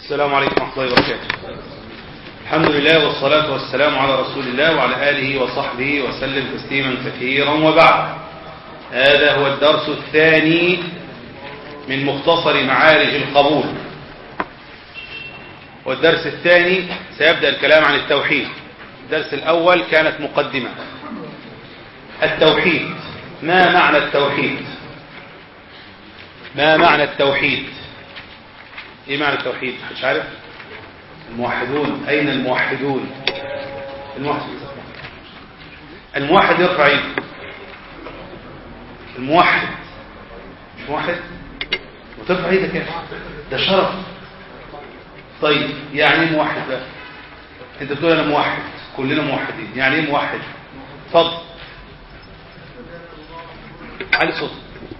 السلام عليكم ورحمة الله وبركاته. الحمد لله والصلاة والسلام على رسول الله وعلى آله وصحبه وسلم تسليما كثيرا، وبعد. هذا هو الدرس الثاني من مختصر معارج القبول، والدرس الثاني سيبدأ الكلام عن التوحيد. الدرس الأول كانت مقدمة. التوحيد، ما معنى التوحيد؟ ما معنى التوحيد؟ ايه معنى التوحيد؟ مش عارف؟ الموحدون، اين الموحدون؟ الموحد يرفع ايده. الموحد مش موحد وترفع ايدك كده، ده شرف. طيب يعني ايه موحد بقى؟ انت بتقول انا موحد، كلنا موحدين، يعني ايه موحد؟ اتفضل علي صوت.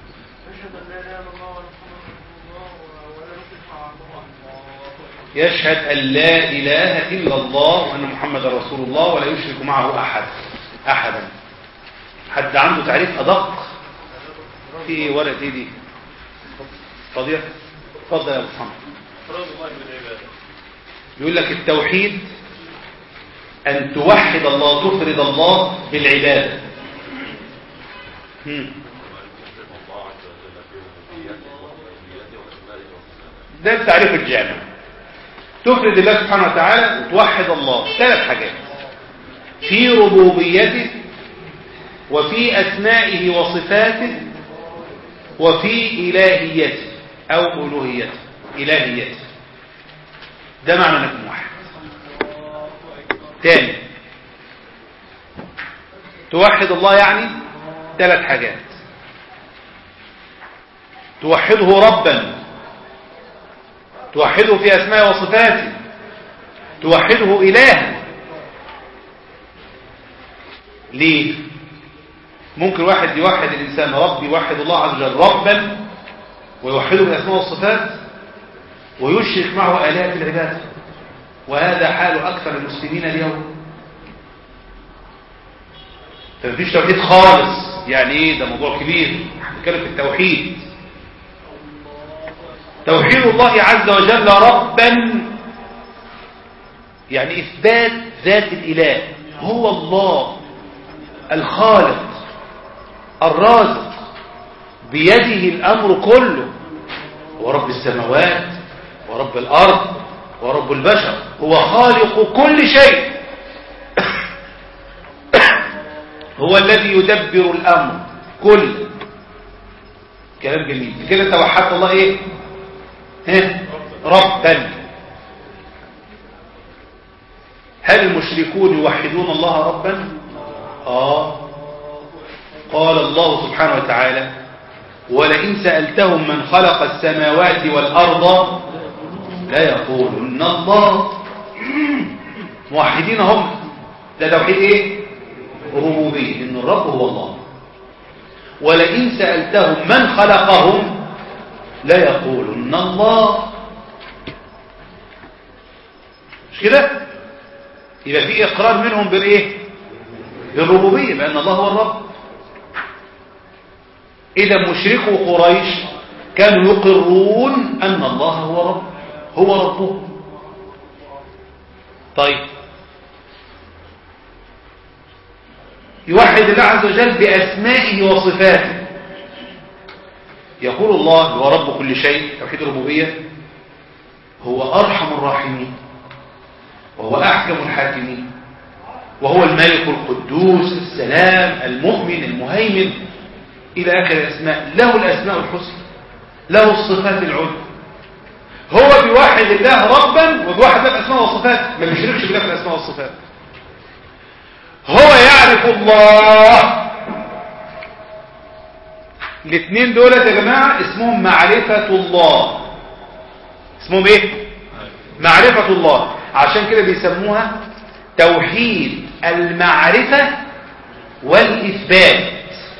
يشهد أن لا إله إلا الله وأن محمد رسول الله ولا يشرك معه أحدا. حد عنده تعريف أدق؟ في ورقة دي فضيلة؟ اتفضل يا أبو محمد. يقول لك التوحيد أن توحد الله، تفرد الله بالعبادة. ده التعريف الجامع. تفرد الله سبحانه وتعالى وتوحد الله. ثلاث حاجات: في ربوبيته، وفي أسمائه وصفاته، وفي إلهيته أو ألوهيته. إلهيته ده معنى أنك موحد. تاني، توحد الله يعني ثلاث حاجات: توحده ربا، توحده في أسماء وصفاته، توحده إلها. ليه؟ ممكن واحد يوحد الإنسان رب، يوحد الله عز وجل ربا ويوحده بالأسماء والصفات ويشرك معه آلهة العبادة، وهذا حال أكثر المسلمين اليوم. فمفيش توحيد خالص. يعني إيه؟ ده موضوع كبير، هنتكلم في التوحيد. توحيد الله عز وجل ربا يعني إثبات ذات الإله، هو الله الخالق الرازق، بيده الأمر كله، هو رب السماوات ورب الأرض ورب البشر، هو خالق كل شيء. هو الذي يدبر الأمر كله. كلام جميل كده. توحدت الله إيه؟ ربا. هل المشركون يوحدون الله ربا؟ قال الله سبحانه وتعالى: ولئن سألتهم من خلق السماوات والأرض لا يقولون الله. موحدين هم. ده توحيد ايه؟ ربوبية، ان الرب هو الله. ولئن سألتهم من خلقهم لا يقولون الله. مش كده؟ يبقى في اقرار منهم بالايه؟ بالربوبيه، بان الله هو الرب. اذا مشركو قريش كانوا يقرون ان الله هو رب، هو ربهم. طيب، يوحد الله عز وجل باسمائه وصفاته. يقول الله هو رب كل شيء، توحيد الربوبيه. هو ارحم الراحمين، وهو احكم الحاكمين، وهو الملك القدوس السلام المؤمن المهيمن الى اخر الاسماء. له الاسماء الحسنى، له الصفات العلى. هو بيوحد الله ربا وبيوحد الله الاسماء والصفات، ما بيشركش بالله في الاسماء والصفات. هو يعرف الله. الاثنين دول يا جماعه اسمهم معرفه الله. اسمهم ايه؟ معرفه الله. عشان كده بيسموها توحيد المعرفة والإثبات.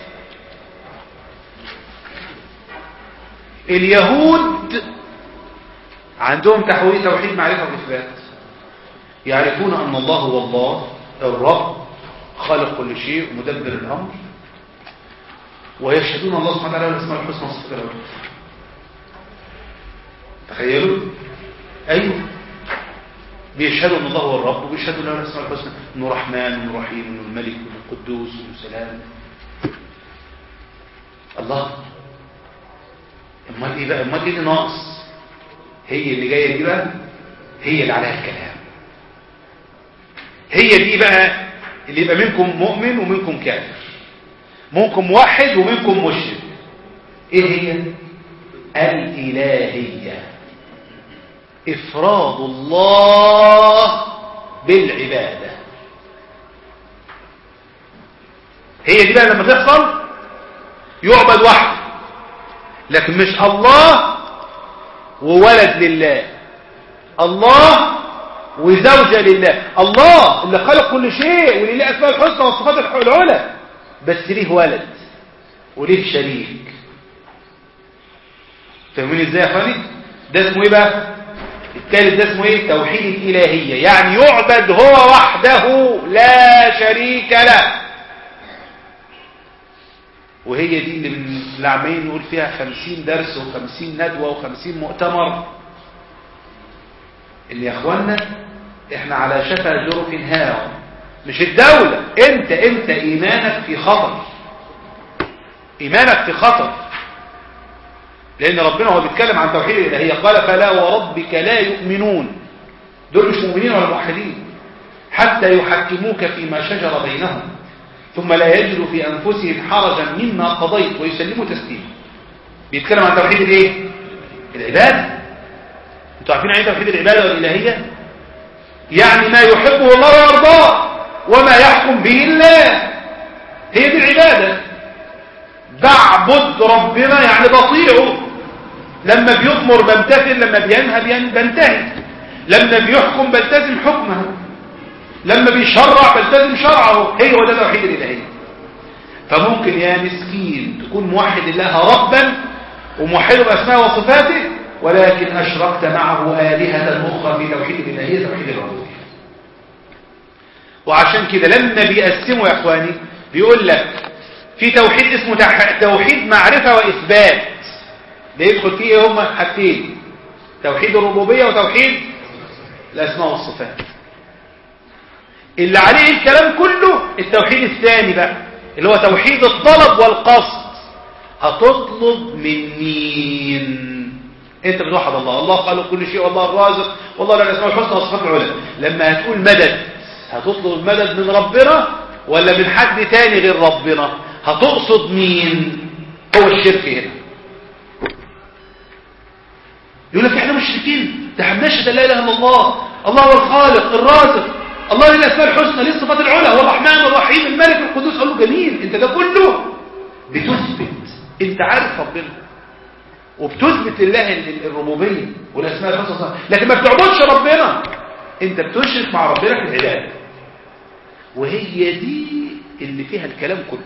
اليهود عندهم توحيد معرفة وإثبات. يعرفون أن الله هو الله الرب خالق كل شيء ومدبر الأمر، ويشهدون الله سبحانه وتعالى والأسماء الحسنى والصفات العلى. تخيلوا ايوه، بيشهدوا ان الله هو الرب، وبيشهدوا له الاسماء الحسنى، انه رحمن وانه رحيم وانه الملك وانه القدوس وانه سلام. الله، امال ايه بقى؟ امال ايه اللي ناقص؟ هي اللي جايه دي بقى، هي اللي عليها الكلام. هي دي بقى اللي يبقى منكم مؤمن ومنكم كافر، منكم موحد ومنكم مشرك. ايه هي؟ الإلهية، إفراد الله بالعبادة. هي دي بقى لما تحصل يعبد وحده، لكن مش الله وولد لله، الله وزوجة لله. الله اللي خلق كل شيء واللي له أسماء الحسنى والصفات العلى، بس ليه ولد وليه شريك. فاهمين ازاي يا اخواني؟ ده اسمه ايه بقى؟ الثالث ده اسمه ايه؟ توحيد الإلهية، يعني يعبد هو وحده لا شريك له. وهي دي اللي عمالين نقول فيها 50 درس و50 ندوة و50 مؤتمر. اللي يا اخوانا احنا على شفا جرف هاو، مش الدولة، انت ايمانك في خطر، ايمانك في خطر. لان ربنا هو بيتكلم عن توحيد الالهيه قال فلا وربك لا يؤمنون، دول مش مؤمنين ولا موحدين حتى يحكموك فيما شجر بينهم ثم لا يجدوا في انفسهم حرجا مما قضيت ويسلموا تسليما. بيتكلم عن توحيد الايه؟ العباده. انتوا عارفين ايه توحيد العباده والالهيه؟ يعني ما يحبه الله ويرضاه وما يحكم به الله، هي دي العباده. بعبد ربنا يعني بطيعه، لما بيأمر بمتثل، لما بينهى بنتهي، لما بيحكم بلتزم حكمه، لما بيشرع بلتزم شرعه. هي هو ده توحيد الإلهية. فممكن يا مسكين تكون موحد الله ربا وموحد بأسماء وصفاته، ولكن أشركت معه آلهة أخرى في توحيد الإلهية، توحيد الربوبية. وعشان كده لما بيقسموا يا إخواني بيقول لك في توحيد اسمه توحيد معرفة وإثبات، بيدخل فيه ايه؟ هما حاجتين، توحيد الربوبية وتوحيد الأسماء والصفات. اللي عليه الكلام كله التوحيد الثاني بقى، اللي هو توحيد الطلب والقصد. هتطلب من مين؟ انت بتوحد الله، الله خالق كل شيء والله الرازق والله له الأسماء الحسنى والصفات العلى. لما هتقول مدد، هتطلب المدد من ربنا ولا من حد تاني غير ربنا؟ هتقصد مين؟ هو الشرك هنا. يقول لك احنا مشركين، ده احنا نشهد لا اله الا الله، الله هو الخالق الرازق، الله له الاسماء الحسنى له الصفات العلى، هو الرحمن الرحيم الملك القدوس. قال له جميل، انت ده كله بتثبت انت عارف ربنا وبتثبت لله الربوبيه والاسماء الحسنى، لكن ما بتعبدش ربنا، انت بتشرك مع ربنا في العباده. وهي دي اللي فيها الكلام كله.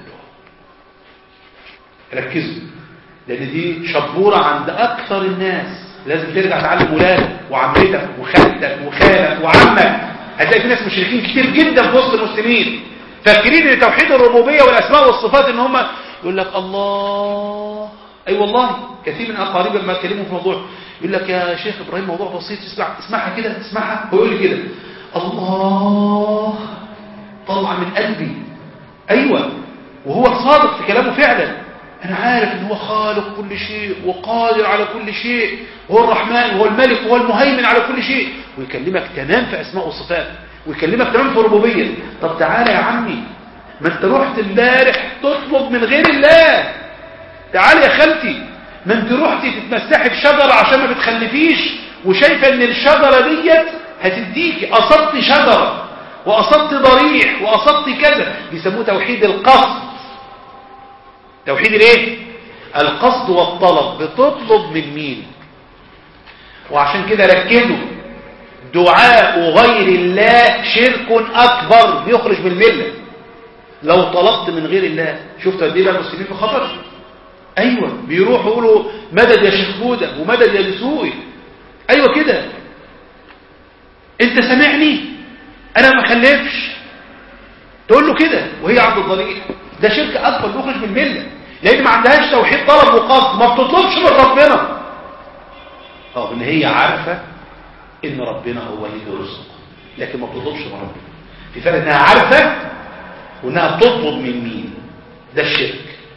ركزوا، لان دي شبوره عند اكثر الناس. لازم ترجع تعلم ولادك وعمتك وخالتك وخالك وعمك. هتلاقي في ناس مشركين كتير جدا في وسط المسلمين فاكرين ان توحيد الربوبيه والاسماء والصفات ان هم يقول لك الله. اي والله كثير من اقاربي لما اتكلموا في موضوع يقول لك يا شيخ ابراهيم موضوع بسيط، اسمعها كده، اسمعها. هو يقول لي كده الله طلع من قلبي. ايوه، وهو صادق في كلامه فعلا. أنا عارف إن هو خالق كل شيء وقادر على كل شيء، وهو الرحمن وهو الملك وهو المهيمن على كل شيء، ويكلمك تمام في أسماء وصفات، ويكلمك تمام في ربوبية. طب تعالى يا عمي، ما أنت رحت امبارح تطلب من غير الله. تعالى يا خالتي، ما أنت رحتي تتمسحي في شجرة عشان ما بتخلفيش، وشايفة إن الشجرة ديت هتديكي. قصدت شجرة وقصدت ضريح وقصدت كذا، بيسموه توحيد القصد. توحيد الايه؟ القصد والطلب. بتطلب من مين؟ وعشان كده ركزوا، دعاء غير الله شرك اكبر بيخرج من المله. لو طلبت من غير الله، شفت قد ايه بقى المسلمين في خطر؟ ايوه، بيروحوا يقولوا مدد يا شيخ بوده ومدد يا دسوقي. ايوه كده، انت سامعني؟ انا ما خلفش. تقول له كده وهي عبد الضريح. ده شرك اكبر بيخرج من المله، لان ما عندهاش توحيد طلب وقصد، ما بتطلبش من ربنا. ان هي عارفه ان ربنا هو اللي بيرزق، لكن ما بتطلبش من ربنا. في فرق انها عارفه وانها بتطلب من مين. ده الشرك.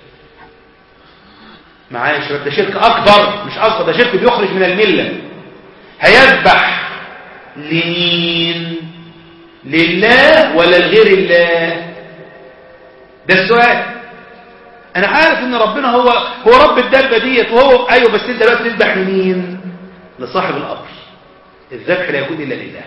معايا يا شباب؟ ده شرك اكبر مش اصغر، ده شرك بيخرج من المله. هيذبح لمين؟ لله ولا لغير الله؟ ده السؤال. انا عارف ان ربنا هو رب الدابه ديت وهو ايوه، بس انت بقى تذبح لمين؟ لصاحب الامر. الذبح لا يكون الا لله.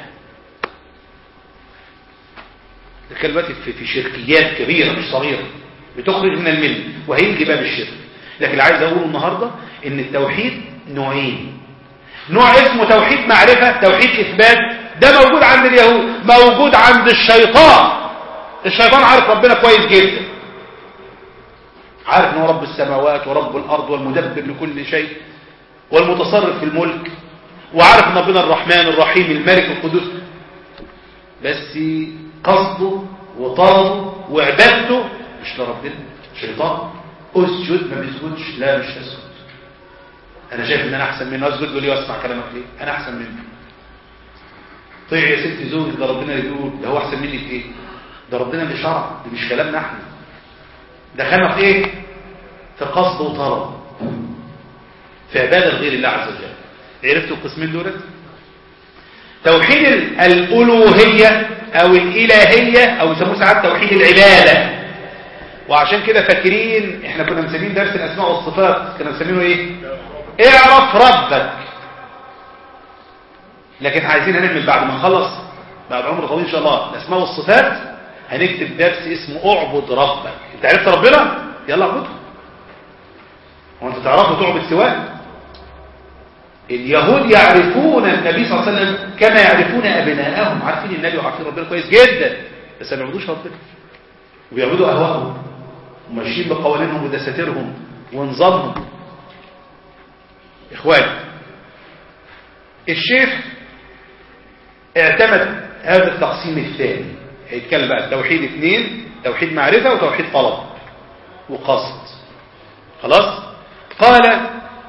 دلوقتي في شركيات كبيره مش صغيره بتخرج من المله وهيجي باب الشرك. لكن اللي عايز اقوله النهارده ان التوحيد نوعين. نوع اسمه توحيد معرفه، توحيد اثبات، ده موجود عند اليهود، موجود عند الشيطان. الشيطان عارف ربنا كويس جدا، عارف انه رب السماوات ورب الارض والمدبر لكل شيء والمتصرف في الملك، وعارف ان ربنا الرحمن الرحيم الملك القدوس، بس قصده وطلبه وعبادته مش لربنا. شيطان اسجد، ما بيسجدش، لا مش اسجد، انا شايف ان انا احسن منه، اسجد له ليه واسمع كلامك ليه؟ انا احسن منه. طيع يا ستي زوجك، ده ربنا اللي بيقول، ده هو احسن مني في ايه؟ ده ربنا اللي شرع، ده مش كلامنا احنا. دخلنا في ايه؟ في قصد وطلب، في عباده لغير الله عز وجل. عرفتوا القسمين دول؟ توحيد الالوهيه او الالهيه، او يسموه ساعات توحيد العباده. وعشان كده فاكرين احنا كنا مسمين درس الاسماء والصفات، كنا مسمينه ايه؟ اعرف ربك. لكن عايزين هنعمل بعد ما نخلص، بعد عمر طويل ان شاء الله، الاسماء والصفات، هنكتب درس اسمه اعبد ربك. انت عرفت ربنا؟ يلا اعبده. هو انت تعرفوا تعبد سواه؟ اليهود يعرفون النبي صلى الله عليه وسلم كما يعرفون ابناءهم، عارفين النبي وعارفين ربنا كويس جدا، بس ما بيعبدوش ربنا، وبيعبدوا اهواءهم وماشيين بقوانينهم ودساتيرهم ونظامهم. اخواني، الشيخ اعتمد هذا التقسيم الثاني، هيتكلم بقى توحيد اثنين، توحيد معرفة وتوحيد طلب وقصد. خلاص؟ قال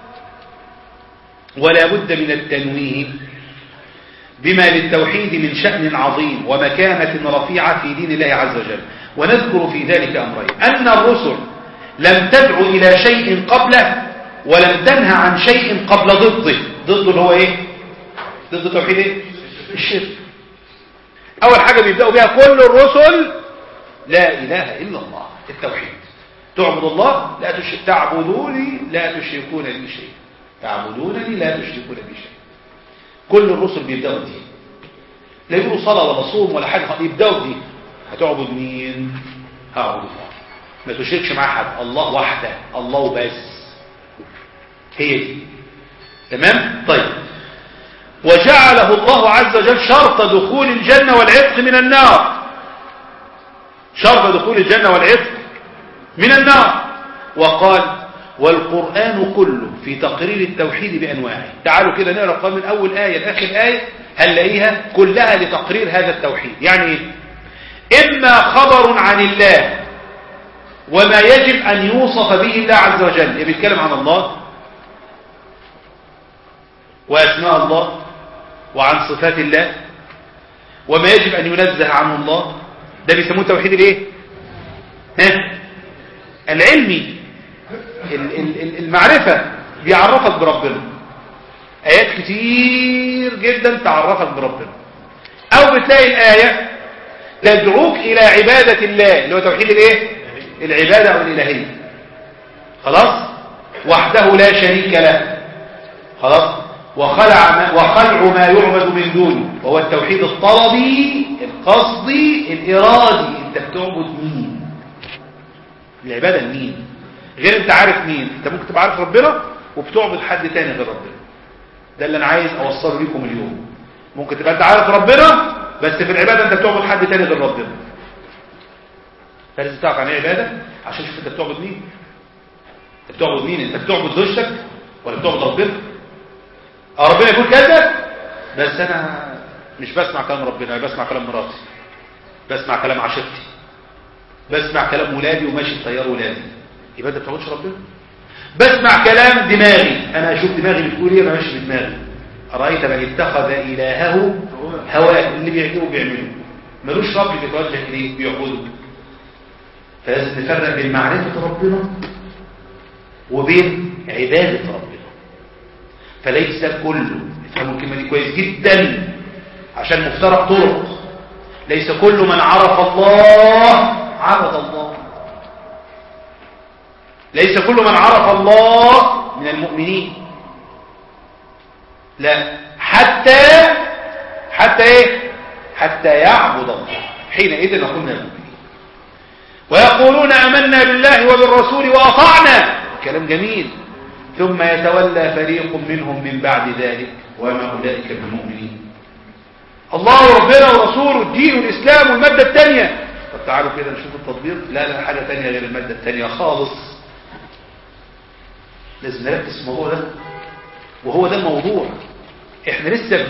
ولا بد من التنويه بما للتوحيد من شأن عظيم ومكانة رفيعة في دين الله عز وجل. ونذكر في ذلك أمرين: أن الرسل لم تدعو إلى شيء قبله ولم تنهى عن شيء قبل ضده. ضده اللي هو ايه؟ ضد توحيد ايه؟ الشرك. اول حاجة بيبدأوا بها كل الرسل لا اله الا الله، التوحيد. تعبد الله لا تشرك، تعبدوني لا تشركون بي شيء، تعبدونني لا تشركون بي شيء. كل الرسل بيبدأوا دي، لا يقولوا صلاة ولا صوم ولا حاجة، يبدأوا دي. هتعبد مين؟ هعبد الله، ما تشركش معاه حد، الله وحده، الله وبس، هي دي. تمام؟ طيب، وجعله الله عز وجل شرط دخول الجنة والعتق من النار، شرط دخول الجنة والعتق من النار. وقال والقرآن كله في تقرير التوحيد بأنواعه. تعالوا كده نقرأ القرآن من أول آية لآخر آية، هنلاقيها كلها لتقرير هذا التوحيد. يعني إيه؟ إما خبر عن الله وما يجب أن يوصف به الله عز وجل، بيتكلم عن الله وأسماء الله وعن صفات الله وما يجب أن ينزه عنه الله، ده بيسموه توحيد الايه؟ العلمي، المعرفة، بيعرفك بربنا. آيات كتير جدا تعرفك بربنا. أو بتلاقي الآية تدعوك إلى عبادة الله، اللي هو توحيد الايه؟ العبادة أو الإلهية. خلاص؟ وحده لا شريك له. خلاص؟ وخلع ما يعبد من دونه، وهو التوحيد الطلبي القصدي الإرادي. انت بتعبد مين؟ العبادة لمين؟ غير انت عارف مين. انت ممكن تبقى عارف ربنا وبتعبد حد تاني غير ربنا. ده اللي انا عايز اوصله لكم اليوم. ممكن تبقى انت عارف ربنا بس في العبادة انت بتعبد حد تاني غير ربنا. فلازم تعرف عن ايه عبادة عشان تشوف انت بتعبد مين. انت بتعبد مين؟ انت بتعبد زوجتك ولا بتعبد ربنا؟ ربنا يقول كذا بس انا مش بسمع كلام ربنا، انا بسمع كلام مراتي، بسمع كلام عشيرتي، بسمع كلام ولادي وماشي في طيار ولادي. يبقى انت ما بتعبدش ربنا. بسمع كلام دماغي، انا اشوف دماغي بتقول ايه، انا ماشي بدماغي. أرأيت من اتخذ إلهه هواه، اللي بيعجبه بيعمله، ملوش رب بيتوجه إليه بيعبده. فلازم نفرق بين معرفة ربنا وبين عبادة ربنا. فليس كله، افهموا الكلمة دي كويس جدا عشان مفترق طرق، ليس كل من عرف الله عبد الله، ليس كل من عرف الله من المؤمنين، لا، حتى ايه؟ حتى يعبد الله، حينئذ نكون من المؤمنين. ويقولون آمنا بالله وبالرسول وأطعنا، كلام جميل، ثم يتولى فريق منهم من بعد ذلك وما أولئك بالمؤمنين. الله وربنا ورسوله الدين والإسلام والمادة الثانية. طب تعالوا كده نشوف التطبيق. لا حاجة ثانية غير المادة الثانية خالص. لازم نركز في الموضوع ده، وهو ده الموضوع. احنا لسه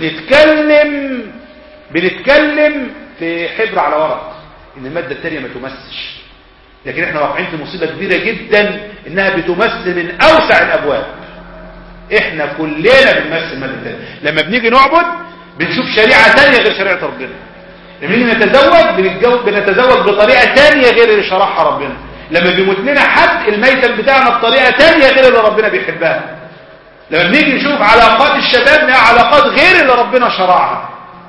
بنتكلم في حبر على ورق ان المادة الثانية ما تمسش، لكن احنا واقعين في مصيبة كبيرة جدا انها بتمثل من اوسع الابواب. احنا كلنا بنمثل المادة الثانية. لما بنيجي نعبد بنشوف شريعة ثانية غير شريعة ربنا. لما نيجي بنتزوج بطريقة ثانية غير اللي شرعها ربنا. لما بيموت لنا حد الميتم بتاعنا بطريقة ثانية غير اللي ربنا بيحبها. لما بنيجي نشوف علاقات الشباب مع علاقات غير اللي ربنا شرعها.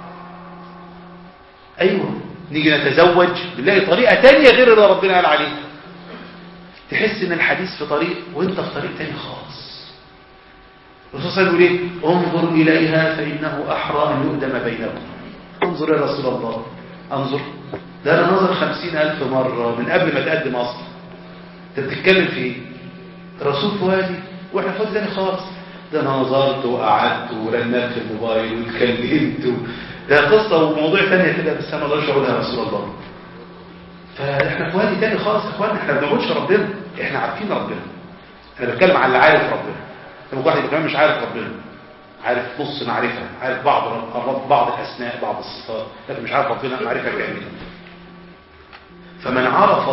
ايوه، نيجي نتزوج بنلاقي طريقة تانية غير اللي ربنا قال عليها. تحس ان الحديث في طريق وانت في طريق تاني خالص. الرسول صلى الله عليه وسلم يقول ايه؟ انظر اليها فانه احرى ان يؤدم بينكم. انظر يا رسول الله، انظر، ده انا نظر 50,000 مرة من قبل ما تقدم اصلا. انت بتتكلم في ايه؟ الرسول في وادي واحنا في وادي تاني خالص. ده انا نظرت وقعدت ورنت في الموبايل واتكلمت ده قصة وموضوع ثانية كده، بس انا ما اقدرش اقولها يا رسول الله. فاحنا في وادي تاني خالص يا اخوانا. احنا ما بنقولش ربنا، احنا عارفين ربنا. انا بتكلم على اللي عارف ربنا. لما واحد كمان مش عارف ربنا، عارف نص معرفة، عارف بعض الاسماء بعض الصفات، لكن مش عارف ربنا معرفة كاملة. فمن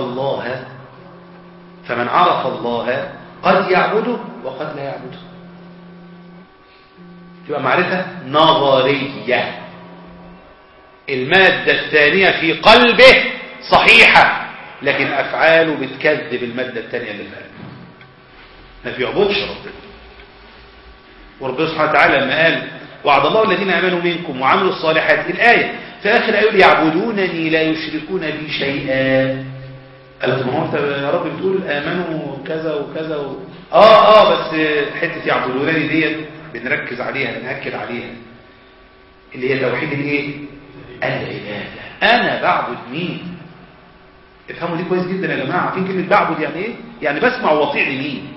عرف الله قد يعبده وقد لا يعبده. تبقى معرفة نظرية. المادة الثانية في قلبه صحيحة، لكن أفعاله بتكذب المادة الثانية اللي في قلبه. ما بيعبدش ربنا. وربنا سبحانه وتعالى لما قال وعد الله الذين آمنوا منكم وعملوا الصالحات، الآية في آخر يقول يعبدونني لا يشركون بي شيئا. قالت ما هو انت يا رب بتقول آمنوا كذا وكذا بس حتة يعبدونني ديت بنركز عليها، بنأكد عليها، اللي هي توحيد الايه؟ العبادة. انا بعبد مين؟ افهموا دي كويس جدا يا جماعة. عارفين كلمة بعبد يعني ايه؟ يعني بسمع واطيع لمين.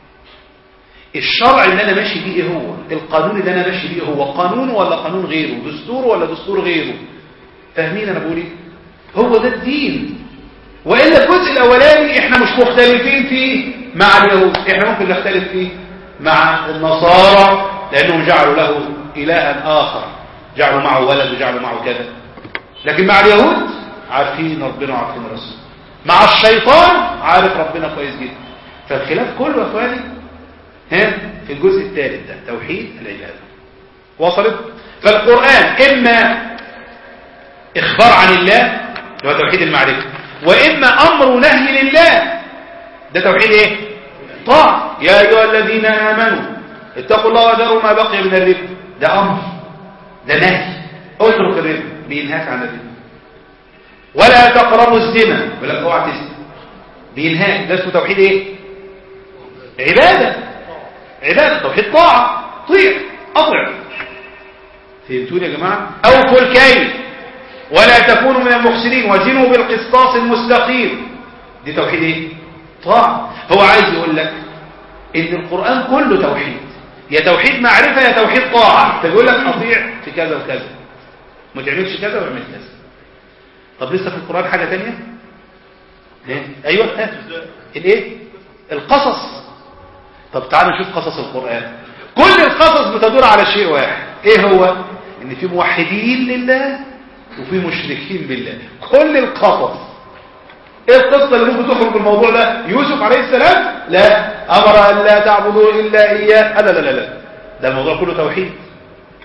الشرع اللي انا ماشي بيه ايه هو؟ القانون اللي انا ماشي بيه هو قانون ولا قانون غيره؟ دستور ولا دستور غيره؟ فاهمين انا بقول ايه؟ هو ده الدين. وإلا الجزء الأولاني إحنا مش مختلفين فيه مع اليهود، إحنا ممكن نختلف فيه مع النصارى لأنهم جعلوا له إلها آخر، جعلوا معه ولد وجعلوا معه كذا. لكن مع اليهود عارفين ربنا وعارفين الرسول. مع الشيطان عارف ربنا كويس جدا. فالخلاف كله يا اخواني في الجزء الثالث ده توحيد العبادة. وصلت؟ فالقرآن إما إخبار عن الله هو توحيد المعرفة، وإما أمر ونهي لله ده توحيد إيه؟ طاعة. يا أيها الذين آمنوا اتقوا الله وذروا ما بقي من الربا، ده أمر، ده نهي، اترك الربا، بينهاك عن الربا. ولا تقربوا الزنا، ولا اوعى تزنا، بينهاك، ده اسمه توحيد إيه؟ عبادة. توحيد طاعة، طيع، أطع. فهمتوني يا جماعة؟ أوفوا الكيل ولا تكونوا من المخسرين وزنوا بالقسطاس المستقيم، دي توحيد ايه؟ طاعة. هو عايز يقول لك ان القرآن كله توحيد، يا توحيد معرفة يا توحيد طاعة. فيقول لك اطيع في كذا وكذا، ما تعملش كذا واعمل كذا. طب لسه في القرآن حاجة تانية؟ ايوه الايه؟ القصص. طب تعالوا نشوف قصص القرآن. كل القصص بتدور على شيء واحد، ايه هو؟ ان في موحدين لله وفي مشركين بالله. كل القصص. ايه القصة اللي ممكن تخرج بالموضوع ده؟ يوسف عليه السلام لا امر ان لا تعبدوا الا اياه، لا ده الموضوع كله توحيد.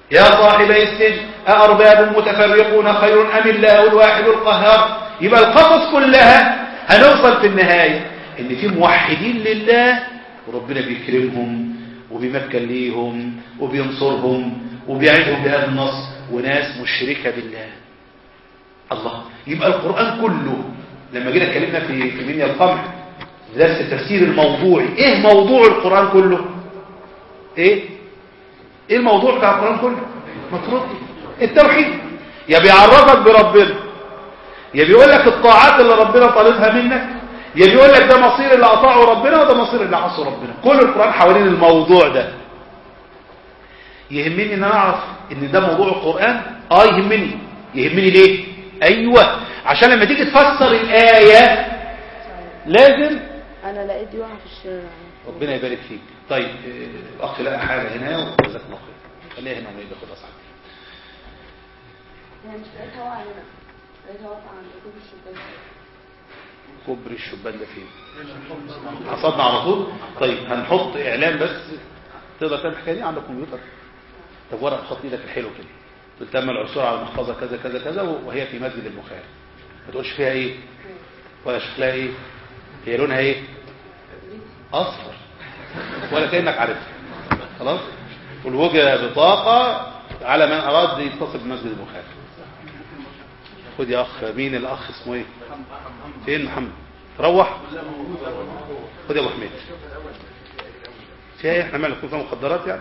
يا صاحبي السجن أأرباب متفرقون خير أم الله الواحد القهار. يبقى القصص كلها هنوصل في النهاية ان في موحدين لله وربنا بيكرمهم وبيمكن ليهم وبينصرهم وبيعيدهم بهذا النصر، وناس مشركة بالله. الله، يبقى القرآن كله لما جينا اتكلمنا في منيا القمح درس التفسير الموضوعي، ايه موضوع القرآن كله؟ ايه الموضوع بتاع القرآن كله؟ مطلوب التوحيد. يا بيعرفك بربنا، يا بيقول لك الطاعات اللي ربنا طالبها منك، يا بيقول لك ده مصير اللي اطاعوا ربنا وده مصير اللي عصوا ربنا. كل القرآن حوالين الموضوع ده. يهمني ان انا اعرف ان ده موضوع القرآن. يهمني ليه؟ ايوه، عشان لما تيجي تفسر الآية لازم. انا لقيت دي واقعه في الشارع. ربنا يبارك فيك. طيب الاخ لقى حاجه هنا وجزاك الله خير، خليها هنا وما ياخدها صح. انا مش لقيتها واقعه هنا، لقيتها واقعه عند كوبري الشبان. كوبري الشبان ده فين؟ حصدنا على طول. طيب هنحط اعلان بس. تقدر تعمل الحكايه دي عندك كمبيوتر؟ طب ورقه خط ايدك الحلو كده، تم العثور على المحفظه كذا كذا كذا وهي في مسجد البخاري. ما تقولش فيها ايه ولا شكلها ايه، هي لونها ايه؟ اصفر، ولا كأنك عارفها. خلاص. والوجه بطاقة على من أراد يتصل بمسجد البخاري. خد يا أخ. مين الأخ اسمه ايه؟ فين محمد؟ روح. خد يا أبو حميد. فيها ايه؟ احنا مالك نكون فيها مخدرات يعني؟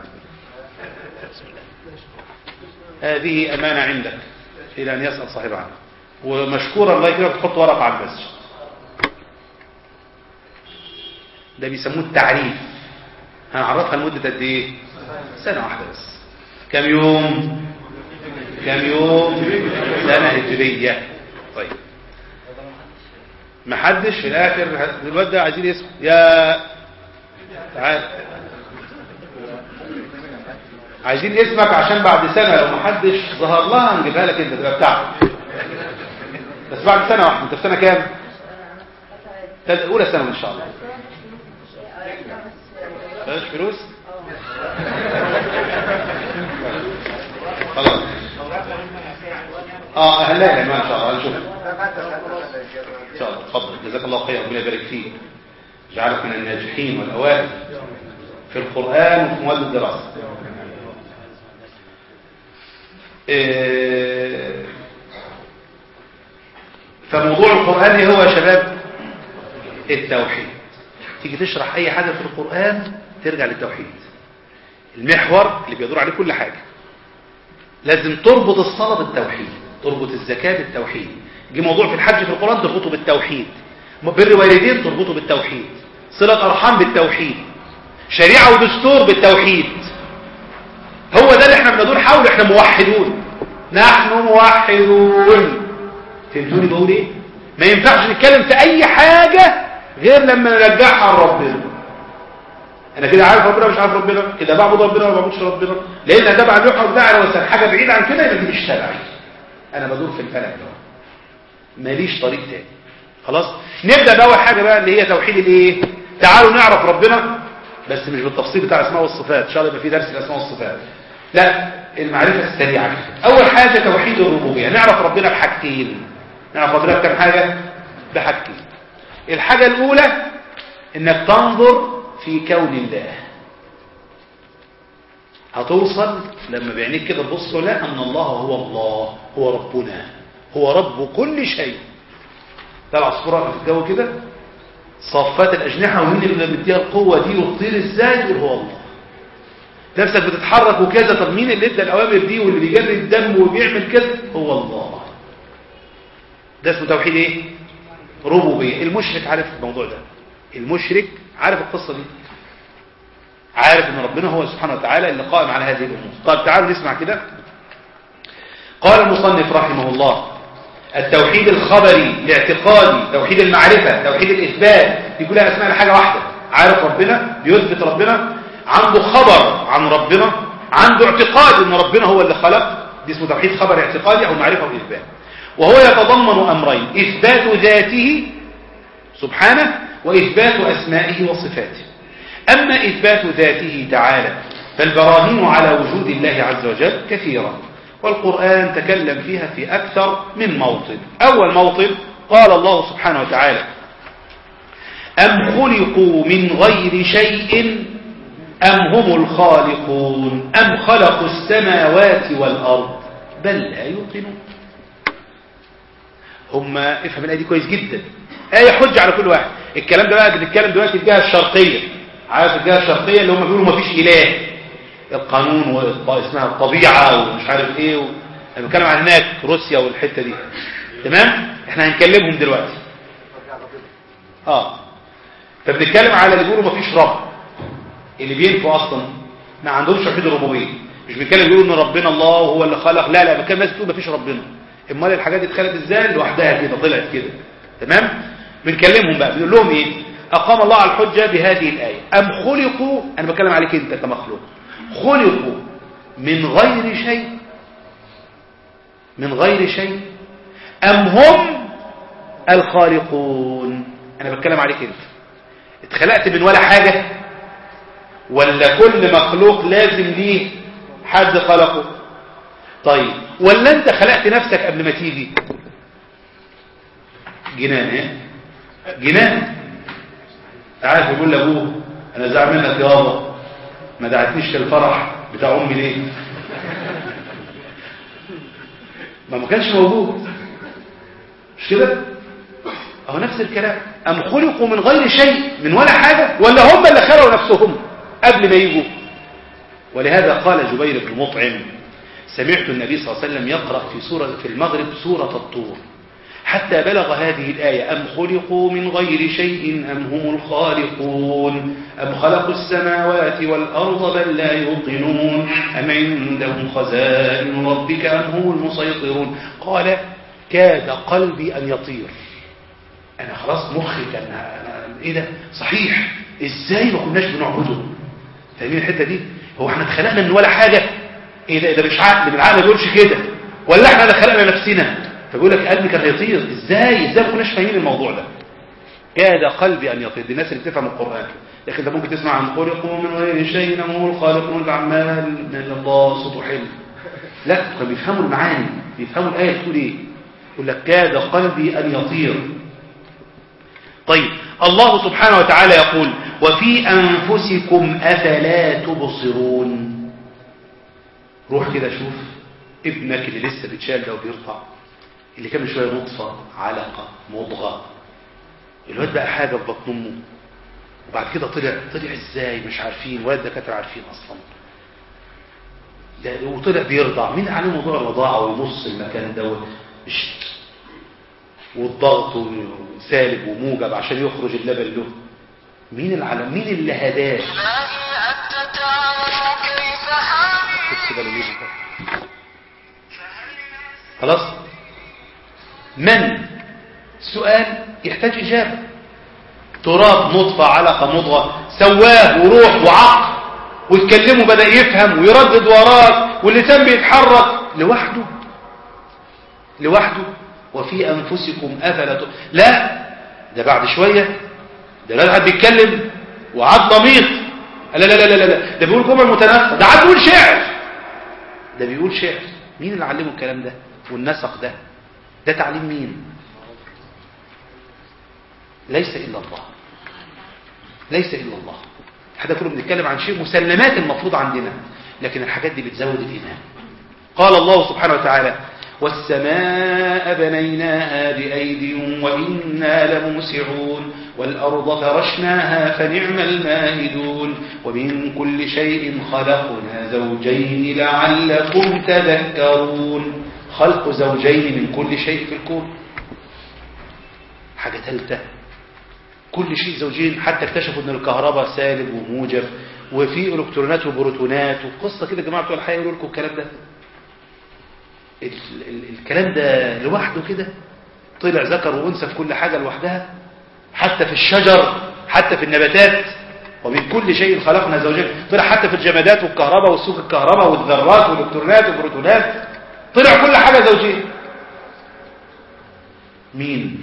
هذه أمانة عندك إلى أن يسأل صاحبها عنها، ومشكورا الله يكرمك تحط ورقة على المسجد. ده بيسموه التعريف. هنعرفها لمدة قد ايه؟ سنة واحدة بس. كم يوم؟ سنة هجرية. طيب محدش في الاخر الواد ده عايزين اسمه يا تعال، عايزين اسمك عشان بعد سنة لو محدش ظهر لها نجيبها لك انت تبقى بتاعتك. بس بعد سنة واحدة. انت في سنة كام؟ اولى ثانوي ان شاء الله. مفيش فلوس؟ خلاص. هنلاقي ما ان شاء الله هنشوف ان شاء الله. اتفضل. جزاك الله خير، ربنا يبارك فيك، جعلك من الناجحين والاوائل في القرآن وفي مواد الدراسة. فموضوع القرآن هو يا شباب التوحيد. تيجي تشرح اي حاجة في القرآن ترجع للتوحيد، المحور اللي بيدور عليه كل حاجة. لازم تربط الصلاة بالتوحيد، تربط الزكاة بالتوحيد. جه موضوع في الحج في القرآن تربطه بالتوحيد، بر والدين تربطه بالتوحيد، صلة أرحام بالتوحيد، شريعة ودستور بالتوحيد. هو ده اللي احنا بندور حوله. احنا موحدون، نحن موحدون. فهمتوني بقول ايه؟ ما ينفعش نتكلم في اي حاجة غير لما نرجعها لربنا. انا كده عارف ربنا مش عارف ربنا، كده بعبد ربنا ولا بعبدش ربنا، لان تبع اليوحى ده على وسائل حاجه بعيده عن كده يبقى دي مش تبعي. انا بدور في الفلك ده، ماليش طريق تاني. خلاص. نبدا باول حاجه بقى اللي هي توحيد الايه. تعالوا نعرف ربنا بس مش بالتفصيل بتاع الاسماء والصفات. ان شاء الله يبقى في درس الاسماء والصفات، لا المعرفه السريعه. اول حاجه توحيد الربوبيه. نعرف ربنا بحاجتين. نعرف ربنا بكم حاجه؟ بحاجتين. الحاجه الاولى انك تنظر في كون الله. هتوصل لما بعينيك كده تبص لا ان الله هو الله، هو ربنا، هو رب كل شيء. طلع الصورة في الجو كده صفات الأجنحة ومين اللي بديها القوة دي وتطير ازاي؟ تقول هو الله. نفسك بتتحرك وكذا، طب مين اللي ادى الأوامر دي واللي بيجري الدم وبيعمل كذا؟ هو الله. ده اسمه توحيد ايه؟ ربوبية. المشرك عارف الموضوع ده، المشرك عارف القصة دي، عارف ان ربنا هو سبحانه وتعالى اللي قائم على هذه الأمور. طيب تعالوا نسمع كده. قال المصنف رحمه الله: التوحيد الخبري الاعتقادي، توحيد المعرفة، توحيد الإثبات، دي كلها أسماء لحاجة واحدة. عارف ربنا، بيثبت ربنا، عنده خبر عن ربنا، عنده اعتقاد ان ربنا هو اللي خلق، دي اسمه توحيد خبري اعتقادي أو معرفة وإثبات. وهو يتضمن أمرين: إثبات ذاته سبحانه وإثبات أسمائه وصفاته. أما إثبات ذاته تعالى فالبراهين على وجود الله عز وجل كثيرة، والقرآن تكلم فيها في أكثر من موطن. أول موطن قال الله سبحانه وتعالى: أم خلقوا من غير شيء أم هم الخالقون أم خلقوا السماوات والأرض بل لا يوقنون. هم افهم الآية دي كويس جدا، آية حجة على كل واحد. الكلام ده بقى بنتكلم دلوقتي الجهة الشرقية، عارف الجهة الشرقية اللي هم بيقولوا ما فيش إله، القانون واسمها الطبيعة ومش عارف ايه انا بتكلم عن هناك روسيا والحتة دي، تمام؟ احنا هنكلمهم دلوقتي. فبنتكلم على اللي بيقولوا ما فيش رب، اللي بينفوا اصلا ما عندهمش توحيد الربوبيه، مش بيتكلم بيقولوا ان ربنا الله هو اللي خلق، لا لا، بيتكلم ناس بتقول ما فيش ربنا، امال الحاجات دي اتخلقت ازاي لوحدها كده، طلعت كده، تمام؟ بنكلمهم بقى بنقول لهم ايه؟ اقام الله على الحجه بهذه الايه: ام خلقوا، انا بتكلم عليك انت كمخلوق، خلقوا من غير شيء، من غير شيء ام هم الخالقون، انا بتكلم عليك انت، اتخلقت من ولا حاجه ولا كل مخلوق لازم ليه حد خلقه؟ طيب ولا انت خلقت نفسك قبل ما تيجي؟ جنان، ايه جنان. عارف يقول لابوه: انا زعل منك يابا، ما دعتنيش للفرح بتاع امي ليه؟ ما كانش موجود، مش كده؟ اهو نفس الكلام. ام خلقوا من غير شيء، من ولا حاجه، ولا هم اللي خلقوا نفسهم قبل ما يجوا؟ ولهذا قال جبير بن مطعم: سمعت النبي صلى الله عليه وسلم يقرأ في المغرب سورة الطور حتى بلغ هذه الآية: أم خلقوا من غير شيء أم هم الخالقون أم خلقوا السماوات والأرض بل لا يوقنون أم عندهم خزائن ربك أم هم المسيطرون. قال: كاد قلبي أن يطير، أنا خلاص مخي كان إيه ده صحيح، إزاي ما كناش بنعبده؟ فاهمين الحتة دي؟ هو احنا اتخلقنا من ولا حاجة؟ ايه ده مش عقل، من العقل ما بيقولش كده، ولا احنا اللي خلقنا نفسنا؟ فبيقول لك قلبي كان هيطير، ازاي ما كناش فاهمين الموضوع ده؟ كاد قلبي ان يطير. دي الناس اللي بتفهم القرآن، لكن انت ممكن تسمع عن خلقوا من غير شيء أم هم الخالقون العمال من الله صوته حلو، لا كانوا بيفهموا المعاني، بيفهموا الآية بتقول ايه. يقول لك كاد قلبي ان يطير. طيب الله سبحانه وتعالى يقول: وفي أنفسكم أفلا تبصرون. روح كده شوف ابنك اللي لسه بيتشال ده وبيرضع، اللي كان من شويه نطفه علقه مضغه، الواد بقى حاجه في بطن امه، وبعد كده طلع ازاي مش عارفين، ولا الدكاتره عارفين اصلا ده، وطلع بيرضع. مين عليه موضوع الرضاعه ويبص المكان ده والضغط سالب وموجب عشان يخرج اللبن له؟ مين العالم؟ مين اللي هداه؟ خلاص، من؟ سؤال يحتاج إجابة. تراب، نطفة، علقة، مضغة، سواه وروح وعقل ويتكلموا، بدأ يفهم ويردد وراك، واللسان بيتحرك لوحده. وفي أنفسكم أفلا لا، ده بعد شوية ده لا قاعد بيتكلم وعاد نميط، لا ده بيقول جمل متناقضة، ده عاد بيقول شعر، ده بيقول شعر. مين اللي علمه الكلام ده والنسق ده؟ ده تعليم مين؟ ليس إلا الله، ليس إلا الله. احنا كنا بنتكلم عن شيء مسلمات المفروض عندنا، لكن الحاجات دي بتزود الإيمان. قال الله سبحانه وتعالى: والسماء بنيناها بأيد وإنا لموسعون والأرض فرشناها فنعم الماهدون ومن كل شيء خلقنا زوجين لعلكم تذكرون. خلق زوجين من كل شيء في الكون. حاجة ثالثة، كل شيء زوجين. حتى اكتشفوا ان الكهرباء سالب وموجب، وفي الكترونات وبروتونات، وقصة كده جماعة بتوع الحياة يقولوا لكم الكلام ده. الكلام ده لوحده كده طلع ذكر وانثى في كل حاجة لوحدها، حتى في الشجر، حتى في النباتات. ومن كل شيء خلقنا زوجين. طلع حتى في الجمادات والكهرباء والسوق الكهرباء والذرات والالكترونات والبروتونات، طلع كل حاجة زوجين. مين؟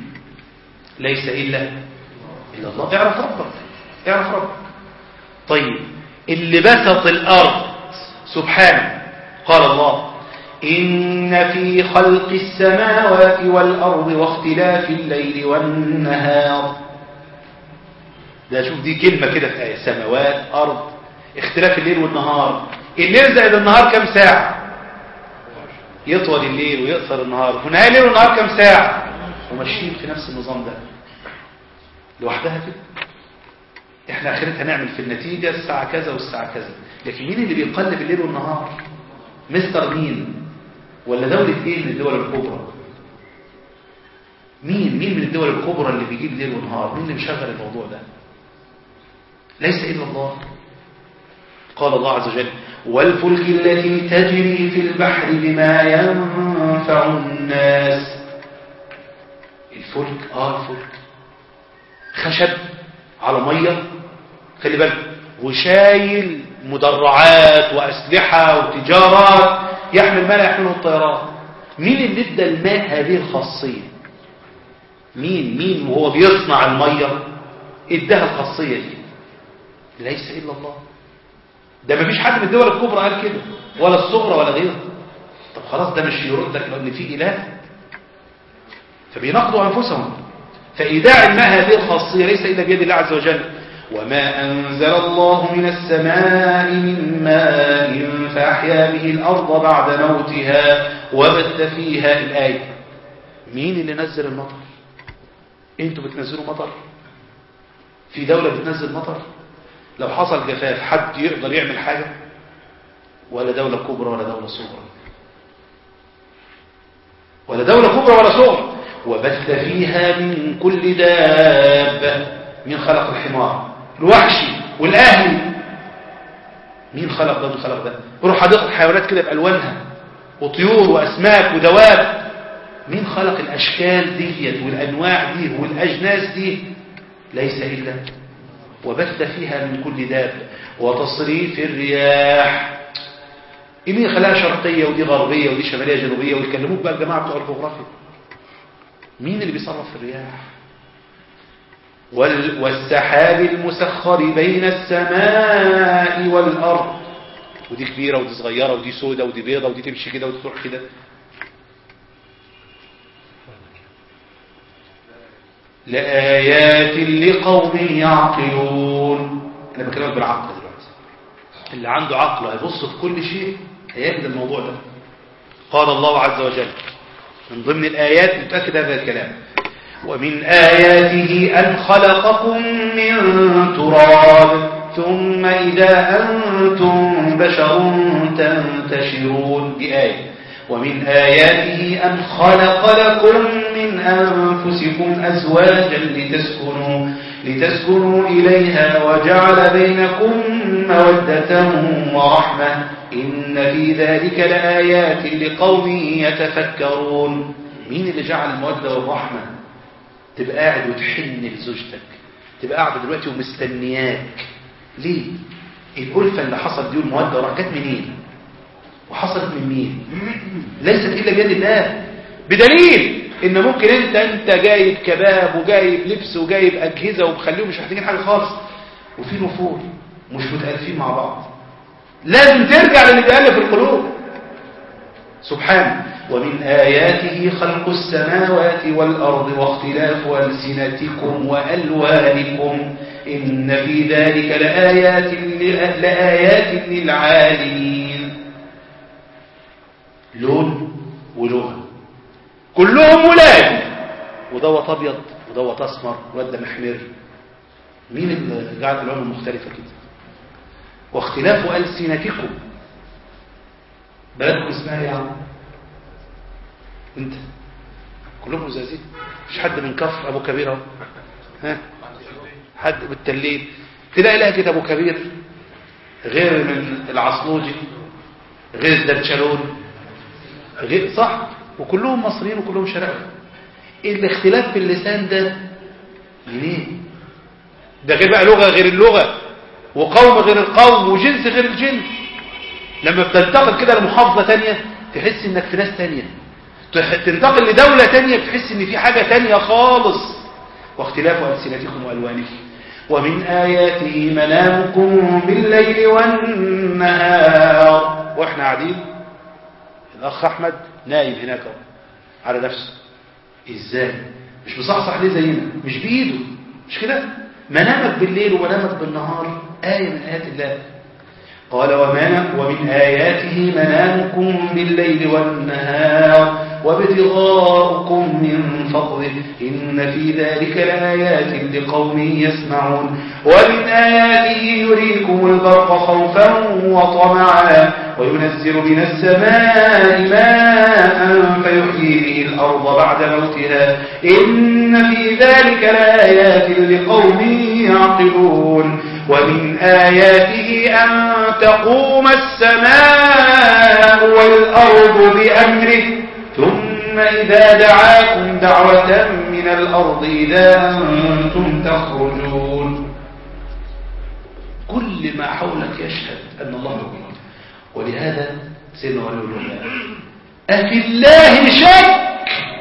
ليس إلا الله. اعرف ربك. طيب اللي بسط الأرض سبحانه. قال الله: إن في خلق السماوات والأرض واختلاف الليل والنهار. ده شوف دي كلمة كده في آية: سماوات، أرض، اختلاف الليل والنهار. الليل زائد النهار كم ساعة؟ يطول الليل ويقصر النهار. ونهاية الليل والنهار كم ساعة؟ وماشيين في نفس النظام ده لوحدها كده. احنا اخرتها نعمل في النتيجة الساعة كذا والساعة كذا، لكن مين اللي بيقلب الليل والنهار؟ مستر مين؟ ولا دولة ايه من الدول الكبرى؟ مين من الدول الكبرى اللي بيجيب ليل ونهار؟ مين اللي مشغل الموضوع ده؟ ليس إلا الله. قال الله عز وجل: والفلك التي تجري في البحر بما ينفع الناس. الفلك الفلك خشب على مية، خلي بالك، وشايل مدرعات وأسلحة وتجارات يحمل ما لا يحمله الطيران. مين اللي ادى الماء هذه الخاصية؟ مين وهو بيصنع المية اداها الخاصية دي؟ ليس إلا الله. ده مفيش حد من الدول الكبرى قال كده، ولا الصغرى ولا غيرها. طب خلاص، ده مش يردك لأن في إله؟ فبينقضوا أنفسهم. فإيداع الماء هذه الخاصية ليس إلا بيد الله عز وجل. وما أنزل الله من السماء من ماء فأحيا به الأرض بعد موتها وبث فيها. الآية: مين اللي نزل المطر؟ انتوا بتنزلوا مطر؟ في دولة بتنزل مطر؟ لو حصل جفاف حد يقدر يعمل حاجة؟ ولا دولة كبرى ولا دولة صغرى، ولا دولة كبرى ولا صغرى. وبث فيها من كل دابة. مين خلق الحمار؟ الوحشي والأهلي. مين خلق ده وخلق ده؟ روح حديقة الحيوانات كده بألوانها، وطيور وأسماك ودواب. مين خلق الأشكال ديت والأنواع دي والأجناس دي؟ ليس إلا. وبث فيها من كل دابة وتصريف الرياح. مين خلاها شرقية ودي غربية ودي شمالية جنوبية؟ ويكلموك بقى الجماعة بتوع الجغرافيا. مين اللي بيصرف الرياح؟ والسحاب المسخر بين السماء والأرض. ودي كبيرة ودي صغيرة ودي سودة ودي بيضة ودي تمشي كده ودي تروح كده. لآيات لقوم يعقلون. أنا بكلمك بالعقل دلوقتي. اللي عنده عقل هيبص في كل شيء هيجد الموضوع ده. قال الله عز وجل من ضمن الآيات نتأكد هذا الكلام: ومن آياته أن خلقكم من تراب ثم إذا أنتم بشر تنتشرون. دي آية. ومن آياته أن خلق لكم من أنفسكم أزواجا لتسكنوا إليها وجعل بينكم مودة ورحمة إن في ذلك لآيات لقوم يتفكرون. مين اللي جعل المودة والرحمة؟ تبقى قاعد وتحن لزوجتك، تبقى قاعد دلوقتي ومستنياك. ليه؟ الألفة اللي حصل دي والمودة والرحمة جت منين؟ وحصلت من مين؟ ليست إلا بيد الله. بدليل إن ممكن أنت جايب كباب وجايب لبس وجايب أجهزة ومخليهم مش محتاجين حاجة خالص، وفي نفور مش متألفين مع بعض. لازم ترجع للي بيألف القلوب سبحانه. ومن آياته خلق السماوات والأرض واختلاف ألسنتكم وألوانكم إن في ذلك لآيات للعالمين. لون ولغة كلهم ولاد، ودوت أبيض ودوت أسمر وده محمر. مين اللي جعل الألوان المختلفة كده؟ واختلاف ألسنتكم. بلدكم اسمها ايه يا عم؟ انت كلكم زازين، مش حد من كفر ابو كبير اهو، ها حد بالتلين تلاقي لهجة ابو كبير غير من العصلوجي غير الدرشالون غير صح، وكلهم مصريين وكلهم شرقة. الاختلاف في اللسان ده منين؟ ده غير بقى لغة غير اللغة، وقوم غير القوم، وجنس غير الجنس. لما بتنتقل كده لمحافظة تانية تحس انك في ناس تانية، تنتقل لدولة تانية بتحس ان في حاجة تانية خالص. واختلاف ألسنتكم وألوانكم. ومن آياته منامكم بالليل والنهار. واحنا قاعدين الأخ أحمد نايم هناك على نفسه، إزاي؟ مش مصحصح ليه زينا؟ مش بإيده، مش كده؟ منامك بالليل ومنامك بالنهار آية من آيات الله. قال ومن آياته منامكم بالليل والنهار وابتغاؤكم من فضله إن في ذلك لآيات لقوم يسمعون. ومن آياته يريكم البرق خوفا وطمعا وينزل من السماء ماء فيحيي به الأرض بعد موتها إن في ذلك لآيات لقوم يعقلون. ومن آياته أن تقوم السماء والأرض بأمره ثم إذا دعاكم دعوة من الأرض إذا أنتم تخرجون. كل ما حولك يشهد أن الله موجود. ولهذا سيدنا ولي الله أفي الله شك،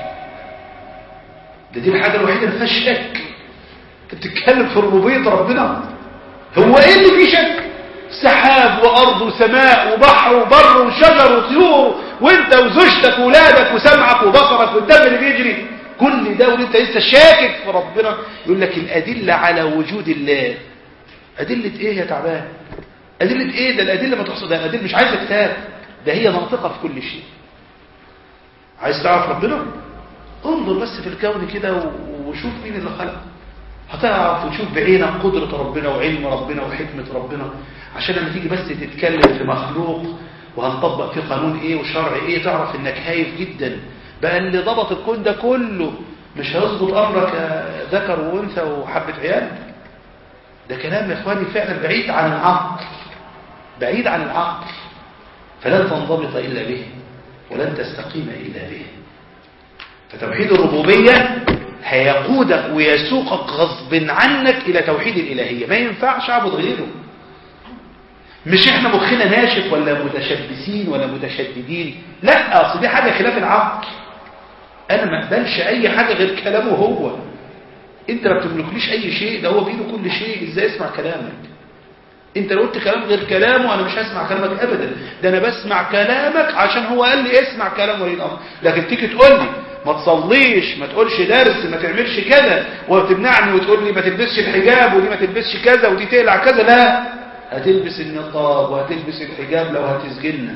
دي الحاجة الوحيدة اللي فيها شك. بتتكلم في ربوبية ربنا، هو ايه اللي فيه شك؟ سحاب وارض وسماء وبحر وبر وشجر وطيور وانت وزوجتك وولادك وسمعك وبصرك والدم اللي بيجري، كل ده وانت لسه شاكك في ربنا. يقول لك الادله على وجود الله. ادله ايه يا تعبان؟ ادله ايه؟ ده الادله ما تحصل، ده الادله مش عايزه كتاب، ده هي ناطقه في كل شيء. عايز تعرف ربنا؟ انظر بس في الكون كده وشوف مين اللي خلقه، هتعرف وتشوف بعينك قدرة ربنا وعلم ربنا وحكمة ربنا. عشان لما تيجي بس تتكلم في مخلوق وهنطبق فيه قانون ايه وشرع ايه تعرف انك هايف جدا. بقى اللي ضبط الكون ده كله مش هيظبط امرك ذكر وانثى وحبة عيال. ده كلام يا اخواني فعلا بعيد عن العقل، بعيد عن العقل. فلن تنضبط الا به ولن تستقيم الا به. فتوحيد الربوبية هيقودك ويسوقك غصب عنك إلى توحيد الإلهية. ما ينفعش أعبد غيره. مش إحنا مخنا ناشف ولا متشبثين ولا متشددين، لا، أصل دي حاجة خلاف العقل. أنا ما أقبلش أي حاجة غير كلامه هو. أنت ما بتملكليش أي شيء، ده هو بيده كل شيء. إزاي أسمع كلامك؟ أنت لو قلت كلام غير كلامه أنا مش هسمع كلامك أبدا. ده أنا بسمع كلامك عشان هو قال لي اسمع كلام ولي الأمر. لكن تيجي تقول لي ما تصليش، ما تقولش درس، ما تعملش كذا، وتمنعني وتقول لي ما تلبسش الحجاب ودي ما تلبسش كذا ودي تقلع كذا، لا، هتلبس النقاب وهتلبس الحجاب لو هتسجلنا،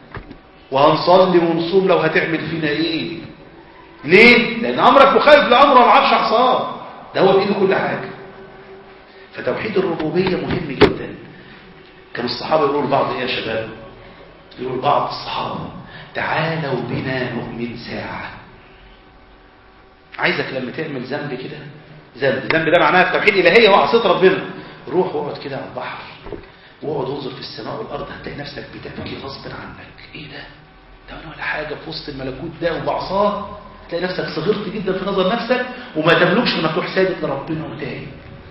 وهنصلي ونصوم لو هتعمل فينا ايه. ليه؟ لان امرك مخالف لامر ما عرفش حصان، ده هو بايده كل حاجه. فتوحيد الربوبيه مهم جدا. كان الصحابه يقولوا لبعض ايه يا شباب؟ يقولوا لبعض الصحابه تعالوا بنا نؤمن ساعه. عايزك لما تعمل ذنب كده، الذنب ده معناه التوحيد الالهيه وعصيت ربنا، روح واقعد كده على البحر واقعد انظر في السماء والارض، هتلاقي نفسك بتبكي غصب عنك. ايه ده؟ ده انا ولا حاجه في وسط الملكوت ده وبعصاه. تلاقي نفسك صغرت جدا في نظر نفسك وما تملكش انك تروح ساجد لربنا وتاني.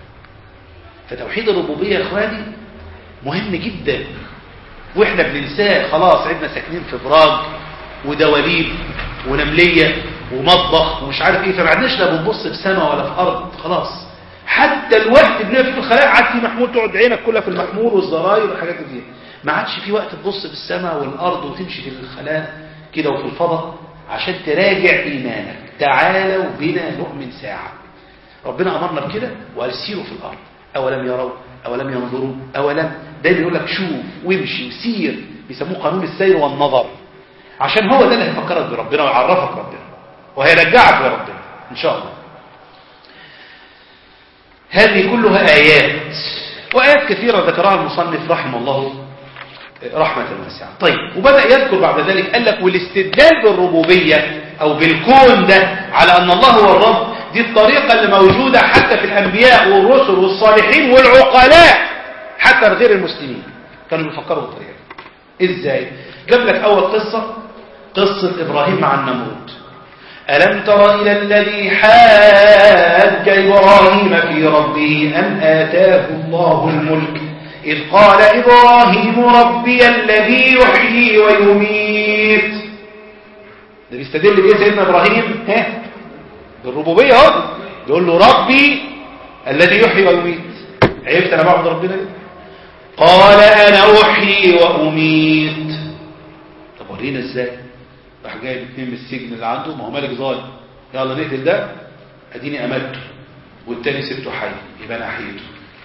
فتوحيد الربوبيه يا اخواني مهم جدا، واحنا بننساه. خلاص عدنا ساكنين في براج ودواليب ونمليه ومطبخ ومش عارف ايه، فما عدناش لا بنبص في سماء ولا في ارض. خلاص حتى الوقت بنبقى في الخلاء قاعد في محمول، تقعد عينك كلها في المحمول والزراير والحاجات دي. ما عادش في وقت تبص في السماء والارض وتمشي في الخلاء كده وفي الفضاء عشان تراجع ايمانك. تعالوا بنا نؤمن ساعه. ربنا امرنا بكده وقال سيروا في الارض اولم يروا اولم ينظروا اولم. ده بيقول لك شوف وامشي وسير، بيسموه قانون السير والنظر، عشان هو ده اللي هيفكرك بربنا ويعرفك ربنا وهيرجعك لربنا ان شاء الله. هذه كلها آيات، وآيات كثيرة ذكرها المصنف رحمه الله رحمة واسعة. طيب، وبدأ يذكر بعد ذلك قال لك والاستدلال بالربوبية أو بالكون ده على أن الله هو الرب، دي الطريقة اللي موجودة حتى في الأنبياء والرسل والصالحين والعقلاء، حتى غير المسلمين كانوا بيفكروا بالطريقة دي. إزاي؟ جاب لك أول قصة إبراهيم مع النمرود. ألم تر إلى الذي حاج إبراهيم في ربه أن آتاه الله الملك إذ قال إبراهيم ربي الذي يحيي ويميت. ده بيستدل بإيه سيدنا إبراهيم؟ بالربوبية اهو. يقول له ربي الذي يحيي ويميت. عرفت انا بعبد ربنا ليه؟ قال انا احيي واميت. طب ورينا ازاي؟ راح جايب 2 من السجن اللي عنده، ما هو ملك ظالم، يلا نقتل ده، اديني املته، والتاني سبته حي، يبقى انا احييته.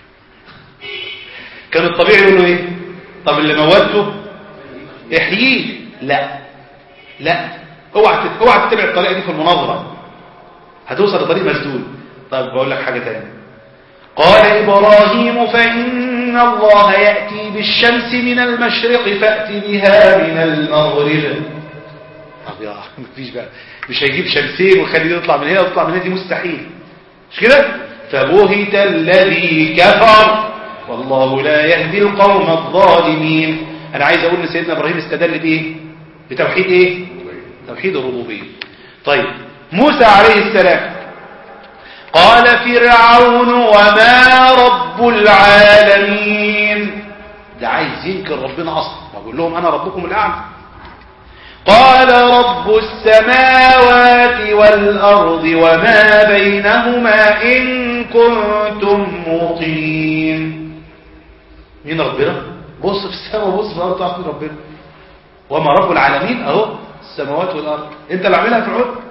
كان الطبيعي يقول له ايه؟ طب اللي موته احييه. لا اوعى تتبع الطريقه دي في المناظره، هتوصل لطريق مسدود. طيب بقول لك حاجه ثانيه. قال ابراهيم فان الله ياتي بالشمس من المشرق فات بها من المغرب. طب يا مفيش بقى، مش هيجيب شمسين ويخليه يطلع من هنا ويطلع من هنا، دي مستحيل، مش كده؟ فبهت الذي كفر والله لا يهدي القوم الظالمين. انا عايز اقول ان سيدنا ابراهيم استدل بايه؟ بتوحيد ايه؟ توحيد الربوبيه. طيب موسى عليه السلام قال فرعون وما رب العالمين، ده عايز ينكر ربنا اصلا، بقول لهم انا ربكم الاعلى. قال رب السماوات والارض وما بينهما ان كنتم موقنين. مين ربنا؟ بص في السماء وبص في الارض تعرف مين ربنا. وما رب العالمين اهو السماوات والارض، انت اللي عاملها في عود.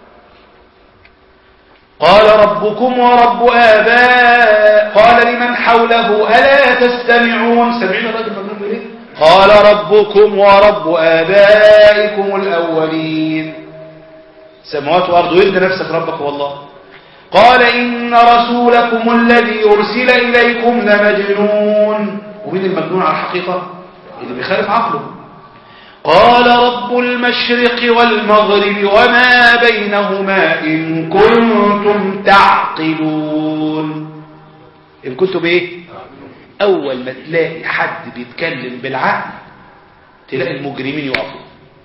قال ربكم ورب آباء، قال لمن حوله ألا تستمعون، سمعين الراجل مجنون بإيه؟ قال ربكم ورب آبائكم الأولين. سماوات وأرض، وإذن نفسك ربك والله. قال إن رسولكم الذي أرسل إليكم لمجنون. ومين المجنون على الحقيقة؟ اللي بيخالف عقله. قال رب المشرق والمغرب وما بينهما إن كنتم تعقلون. إن كنتم إيه؟ أول ما تلاقي حد بيتكلم بالعقل تلاقي المجرمين يقفوا.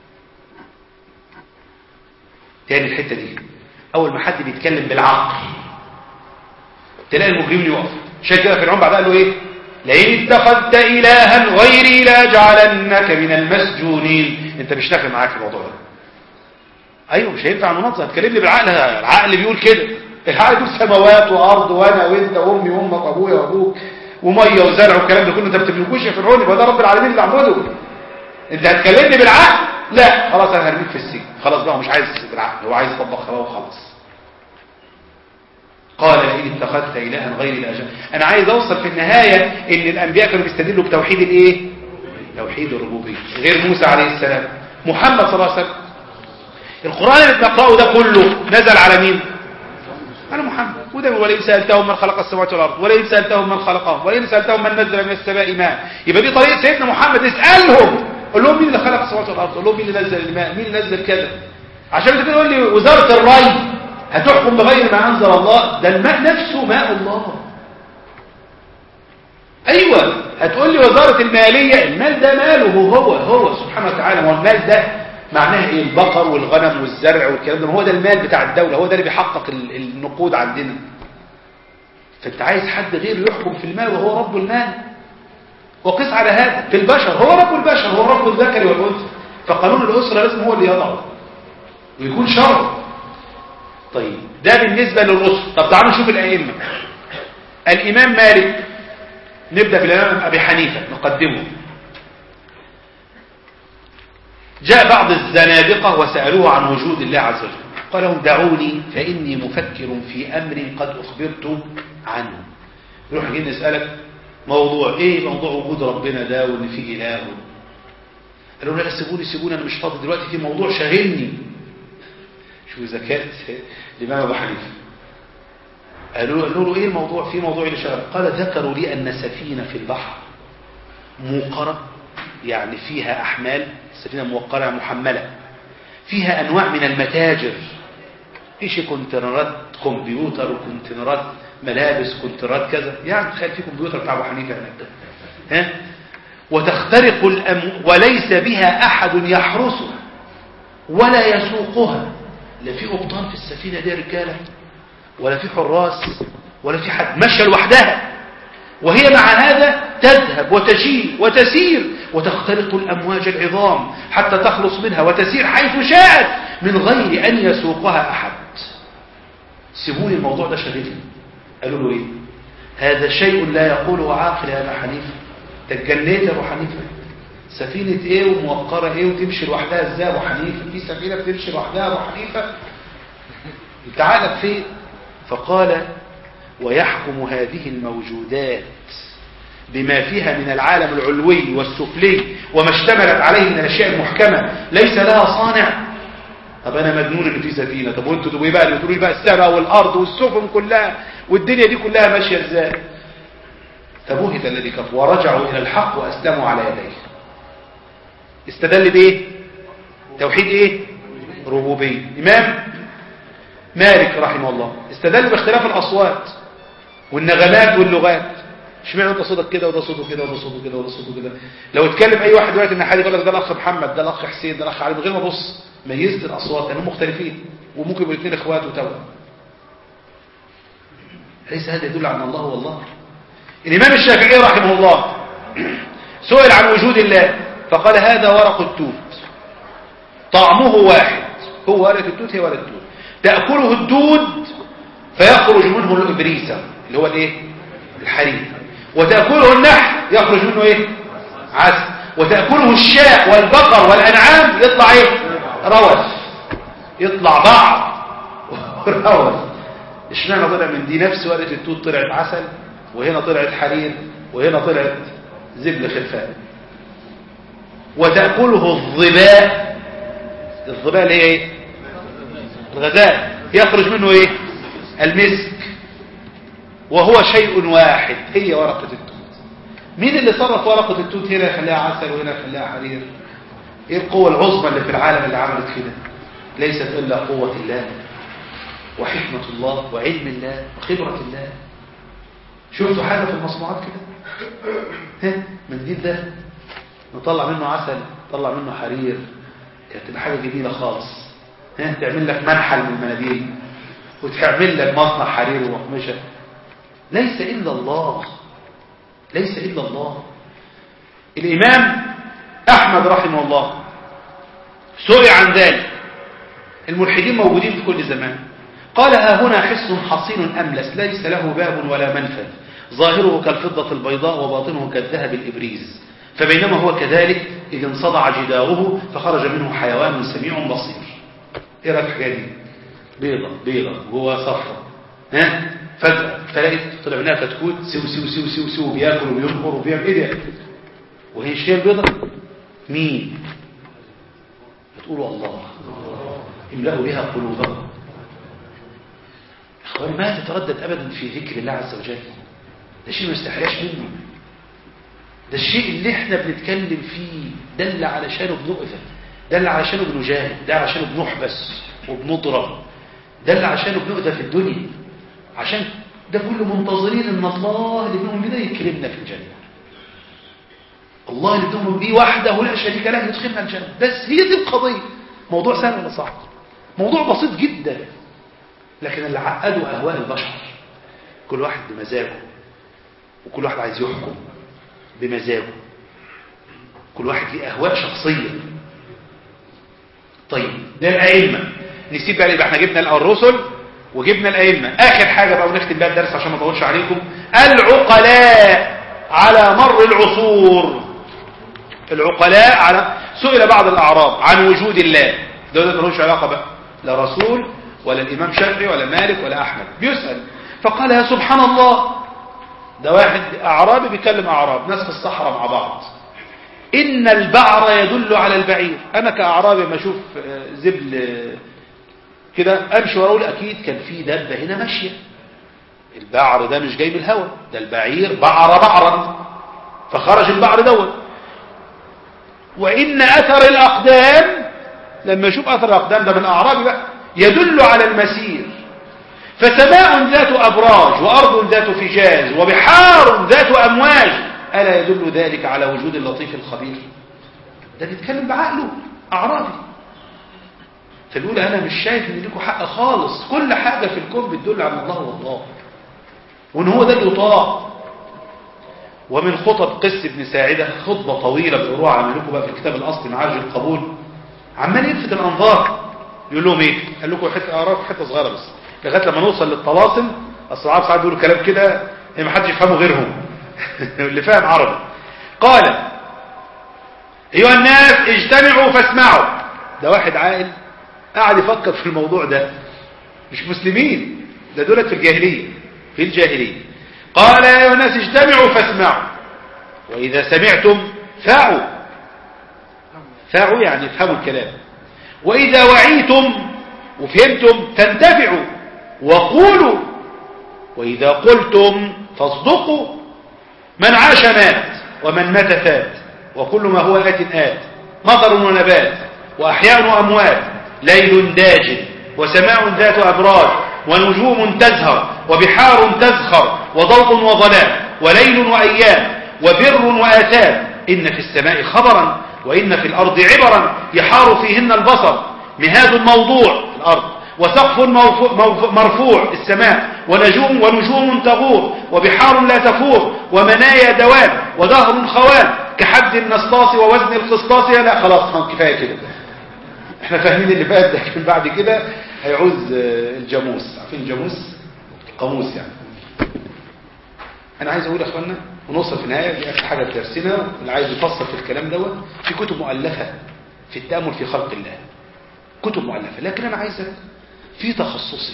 تاني الحتة دي، أول ما حد بيتكلم بالعقل تلاقي المجرمين يقفوا. عشان كده فرعون بعدها قال له إيه؟ لئن اتخذت إلها غيري لاجعلنك من المسجونين. انت مش داخل معاك في الموضوع ده. ايوه مش هينفع المناظره، تكلمني بالعقل، العقل بيقول كده، العقل بيقول سماوات وارض وانا وانت وامي وامك وابويا وابوك وميه وزرع والكلام ده كله، انت ما بتملكوش يا فرعون، يبقى ده رب العالمين اللي عمله. انت هتكلمني بالعقل؟ لا خلاص انا هرميك في السجن. خلاص بقى مش عايز بالعقل، هو عايز يطبق خلاص وخلاص. قال لئن اتخذت إلها غيري لأجل. أنا عايز أوصل في النهاية إن الأنبياء كانوا بيستدلوا بتوحيد الإيه؟ توحيد الربوبية. غير موسى عليه السلام، محمد صلى الله عليه وسلم. القرآن اللي بنقرأه ده كله نزل على مين؟ على محمد. وده ولئن سألتهم من خلق السماوات والأرض ولئن سألتهم من خلقهم ولئن سألتهم من نزل من السماء ماء. يبقى دي طريقة سيدنا محمد، اسألهم، قول لهم مين اللي خلق السماوات والأرض، قول لهم مين اللي نزل الماء، مين اللي نزل كذا. عشان كده تقول لي وزارة الري هتحكم بغير ما أنزل الله، ده الماء نفسه ماء الله. أيوة هتقول لي وزارة المالية، المال ده ماله هو سبحانه وتعالى. ما المال ده معناه إيه؟ البقر والغنم والزرع والكلام ده، هو ده المال بتاع الدولة، هو ده اللي بيحقق النقود عندنا. فأنت عايز حد غير يحكم في المال وهو رب المال. وقس على هذا في البشر، هو رب البشر، هو رب الذكر والأنثى، فقانون الأسرة لازم هو اللي يضعه ويكون شرع. طيب ده بالنسبة للرسل. طب تعالوا نشوف الأئمة. الإمام مالك، نبدأ بالإمام أبي حنيفة نقدمه. جاء بعض الزنادقة وسألوه عن وجود الله عز وجل، قال لهم دعوني فإني مفكر في أمر قد أخبرت عنه. يروح جاي نسألك موضوع إيه؟ موضوع وجود ربنا ده وإن في إله. قالوا لا سيبوني أنا مش فاضي دلوقتي، في موضوع شاغلني. شو ذكاء الإمام أبو حنيفة. قالوا له إيه الموضوع؟ في موضوع اللي شغل. قال ذكروا لي أن سفينة في البحر موقرة، يعني فيها أحمال، السفينة موقرة محملة، فيها أنواع من المتاجر، إيش كونتينرات كمبيوتر وكونتينرات ملابس كونتينرات كذا، يعني تخيل في كمبيوتر بتاع أبو حنيفة هناك. وتخترق وليس بها أحد يحرسها ولا يسوقها. لا في قبطان في السفينة دي رجالة، ولا في حراس، ولا في حد، ماشية لوحدها. وهي مع هذا تذهب وتجيء وتسير وتخترق الأمواج العظام حتى تخلص منها وتسير حيث شاءت من غير أن يسوقها أحد. سيبوني الموضوع ده شغلني. قالوا له إيه؟ هذا شيء لا يقوله عاقل يا أبا حنيفة. تتجنيت يا أبو حنيفة؟ سفينة ايه وموقرة ايه وتمشي لوحدها ازاي يا أبو حنيفة؟ في سفينة بتمشي لوحدها يا أبو حنيفة؟ تعالى فين؟ فقال ويحكم هذه الموجودات بما فيها من العالم العلوي والسفلي وما اشتملت عليه من الاشياء المحكمة ليس لها صانع. طب انا مجنون ان في سفينة، طب وانتوا تقولوا بقى تقولوا لي بقى السماء والارض والسفن كلها والدنيا دي كلها ماشية ازاي؟ فبهت الذي كفر ورجعوا الى الحق واسلموا على يديه. استدل بايه؟ توحيد ايه؟ ربوبية. امام مالك رحمه الله استدل باختلاف الاصوات والنغمات واللغات. اشمعنى ده صوتك كده وده صوته كده وده صوته كده وده صوته كده؟ لو اتكلم اي واحد دلوقتي من حالي يقول لك ده الاخ محمد، ده الاخ حسين، ده الاخ علي، من غير ما ابص ميزت الاصوات لانهم مختلفين وممكن يبقوا الاثنين اخوات وتوأم. ليس هذا يدل على الله والله. الامام الشافعي رحمه الله سئل عن وجود الله فقال هذا ورق التوت طعمه واحد. هو ورقة التوت هي ورقة التوت، تأكله الدود فيخرج منه الإبريسة اللي هو الايه؟ الحرير، وتأكله النحل يخرج منه ايه؟ عسل، وتأكله الشاء والبقر والأنعام يطلع ايه؟ روث، يطلع بعض روث. اشمعنى طلع من دي نفس ورقة التوت طلعت عسل وهنا طلعت حرير وهنا طلعت زبل خلفان؟ وتأكله الظباء، الظباء اللي هي ايه؟ الغزال، يخرج منه ايه؟ المسك، وهو شيء واحد هي ورقة التوت. مين اللي صرف ورقة التوت هنا يخليها عسل وهنا يخليها حرير؟ ايه القوة العظمى اللي في العالم اللي عملت كده؟ ليست الا قوة الله وحكمة الله وعلم الله وخبرة الله. شفتوا حاجة في المصنوعات كده؟ منديل ده نطلع منه عسل، نطلع منه حرير، هتبقى حاجة جميلة خالص. تعمل لك منحل من المناديل وتعمل لك مصنع حرير وقمشة. ليس إلا الله، ليس إلا الله. الإمام أحمد رحمه الله سئل عن ذلك. الملحدين موجودين في كل زمان. قال ها هنا حس حصين أملس ليس له باب ولا منفذ، ظاهره كالفضة البيضاء وباطنه كالذهب الإبريز، فبينما هو كذلك إذ انصدع جداره فخرج منه حيوان سميع بصير. ايه رأيك الحكايه دي؟ بيضة جوه صفرة، فجأة فلقيت طلع منها كتكوت سو سو سو سو سو بياكل وبينقر وبيعمل ايه ده؟ وهي الشيء البيضة مين؟ بتقولوا الله املأوا بها قلوبهم. اخواني ما تتردد ابدا في ذكر الله عز وجل، ده شيء ما يستحياش منه. ده الشيء اللي احنا بنتكلم فيه ده اللي علشانه بنقف، ده اللي علشانه بنجاهد، ده علشانه بنحبس وبنضرب، ده اللي علشانه بنؤذى في الدنيا، عشان ده كله منتظرين ان الله اللي بنؤمن بيه يكرمنا في الجنة. الله اللي بنؤمن بيه وحده لا شريك له يدخلنا الجنة. بس هي دي القضية. موضوع سهل ولا صعب؟ موضوع بسيط جدا، لكن اللي عقده اهواء البشر. كل واحد بمزاجه، وكل واحد عايز يحكم بمزاجه، كل واحد ليه اهواء شخصيه. طيب ده الائمه، نسيب بقى يبقى احنا جبنا الرسل وجبنا الائمه. اخر حاجه بقى ونختم بقى الدرس عشان ما اطولش عليكم، العقلاء على مر العصور. العقلاء على سئل بعض الاعراب عن وجود الله، ده ملوش علاقه بقى لا رسول ولا الامام شافعي ولا مالك ولا احمد، بيسال فقال يا سبحان الله، ده واحد اعرابي بيكلم اعراب ناس في الصحراء مع بعض، ان البعر يدل على البعير. انا كاعرابي ما اشوف زبل كده امشي واقول اكيد كان في دابه هنا ماشيه. البعر ده مش جاي من الهواء، ده البعير بعر بعرا فخرج البعر دوت. وان اثر الاقدام، لما اشوف اثر الاقدام ده من اعرابي بقى، يدل على المسير. فسماء ذات أبراج وأرض ذات فجاج وبحار ذات أمواج، ألا يدل ذلك على وجود اللطيف الخبير؟ ده بيتكلم بعقله أعرابي. فبيقول أنا مش شايف إن لكم حق خالص، كل حاجة في الكون بتدل على الله والله، وإن هو ده اللي يطاع. ومن خطب قس بن ساعدة خطبة طويلة بقروها عملكم بقى في الكتاب الأصلي معاج القبول، عمال يلفت الأنظار. يقول لهم إيه؟ قال لكم حتة أعراف حتة صغيرة بس لغايه لما نوصل للطلاسم. الصحابه ساعات بيقولوا كلام كده ما حدش يفهمه غيرهم اللي فاهم عربي. قال ايها الناس اجتمعوا فاسمعوا. ده واحد عاقل قاعد يفكر في الموضوع ده، مش مسلمين، ده دولت في الجاهلية، في الجاهلية. قال يا أيها الناس اجتمعوا فاسمعوا وإذا سمعتم فاعوا. فاعوا يعني افهموا الكلام. وإذا وعيتم وفهمتم فانتفعوا وقولوا. وإذا قلتم فاصدقوا. من عاش مات ومن مات فات وكل ما هو آت آت. مطر ونبات وأحياء وأموات. ليل داج وسماء ذات أبراج ونجوم تزهر وبحار تزخر وضوء وظلام وليل وأيام وبر وآثام. إن في السماء خبرا وإن في الأرض عبرا يحار فيهن البصر. مهاد موضوع الأرض وسقف مرفوع السماء ونجوم تغور وبحار لا تفور ومنايا دواب ودهر خوان كحد النسطاس ووزن القسطاس. لا خلاص كفاية كده، احنا فاهمين اللي فات ده، لكن بعد كده هيعوز الجاموس. عارفين الجاموس؟ قاموس يعني. انا عايز اقول يا اخوانا ونوصل في النهايه دي اخر حاجه في درسنا، اللي عايز يفصل في الكلام دوت في كتب مؤلفه في التامل في خلق الله، كتب مؤلفه. لكن انا عايزك في تخصصك.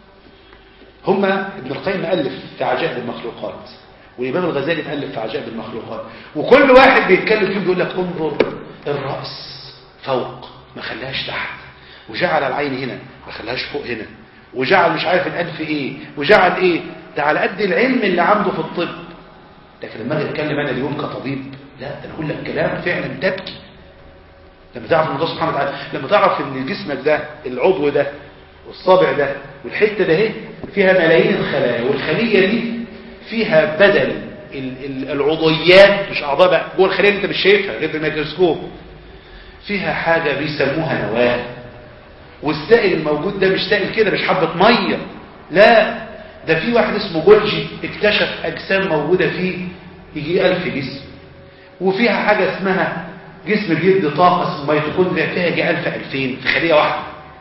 هما ابن القيم مؤلف في عجائب المخلوقات، والامام الغزالي مؤلف في عجائب المخلوقات، وكل واحد بيتكلم فيه بيقول لك انظر الراس فوق ما خلاهاش تحت، وجعل العين هنا ما خلاهاش فوق هنا، وجعل مش عارف الانف ايه، وجعل ايه. ده على قد العلم اللي عنده في الطب. لكن لما اجي اتكلم انا اليوم كطبيب، لا ده انا اقول لك كلام فعلا تبكي. لما تعرف ان الله سبحانه وتعالى، لما تعرف ان جسمك ده العضو ده والصابع ده والحته ده اهي فيها ملايين الخلايا، والخليه دي فيها بدل العضويات مش اعضاء بقى، جوه الخليه اللي انت مش شايفها غير بالميكروسكوب، فيها حاجه بيسموها نواه. والسائل الموجود ده مش سائل كده، مش حبه ميه، لا ده في واحد اسمه جولجي اكتشف اجسام موجوده فيه يجي 1000 جسم، وفيها حاجه اسمها جسم بيدي طاقه اسمه ميتوكوندريا فيها يجي 1000 2000 في خليه واحده،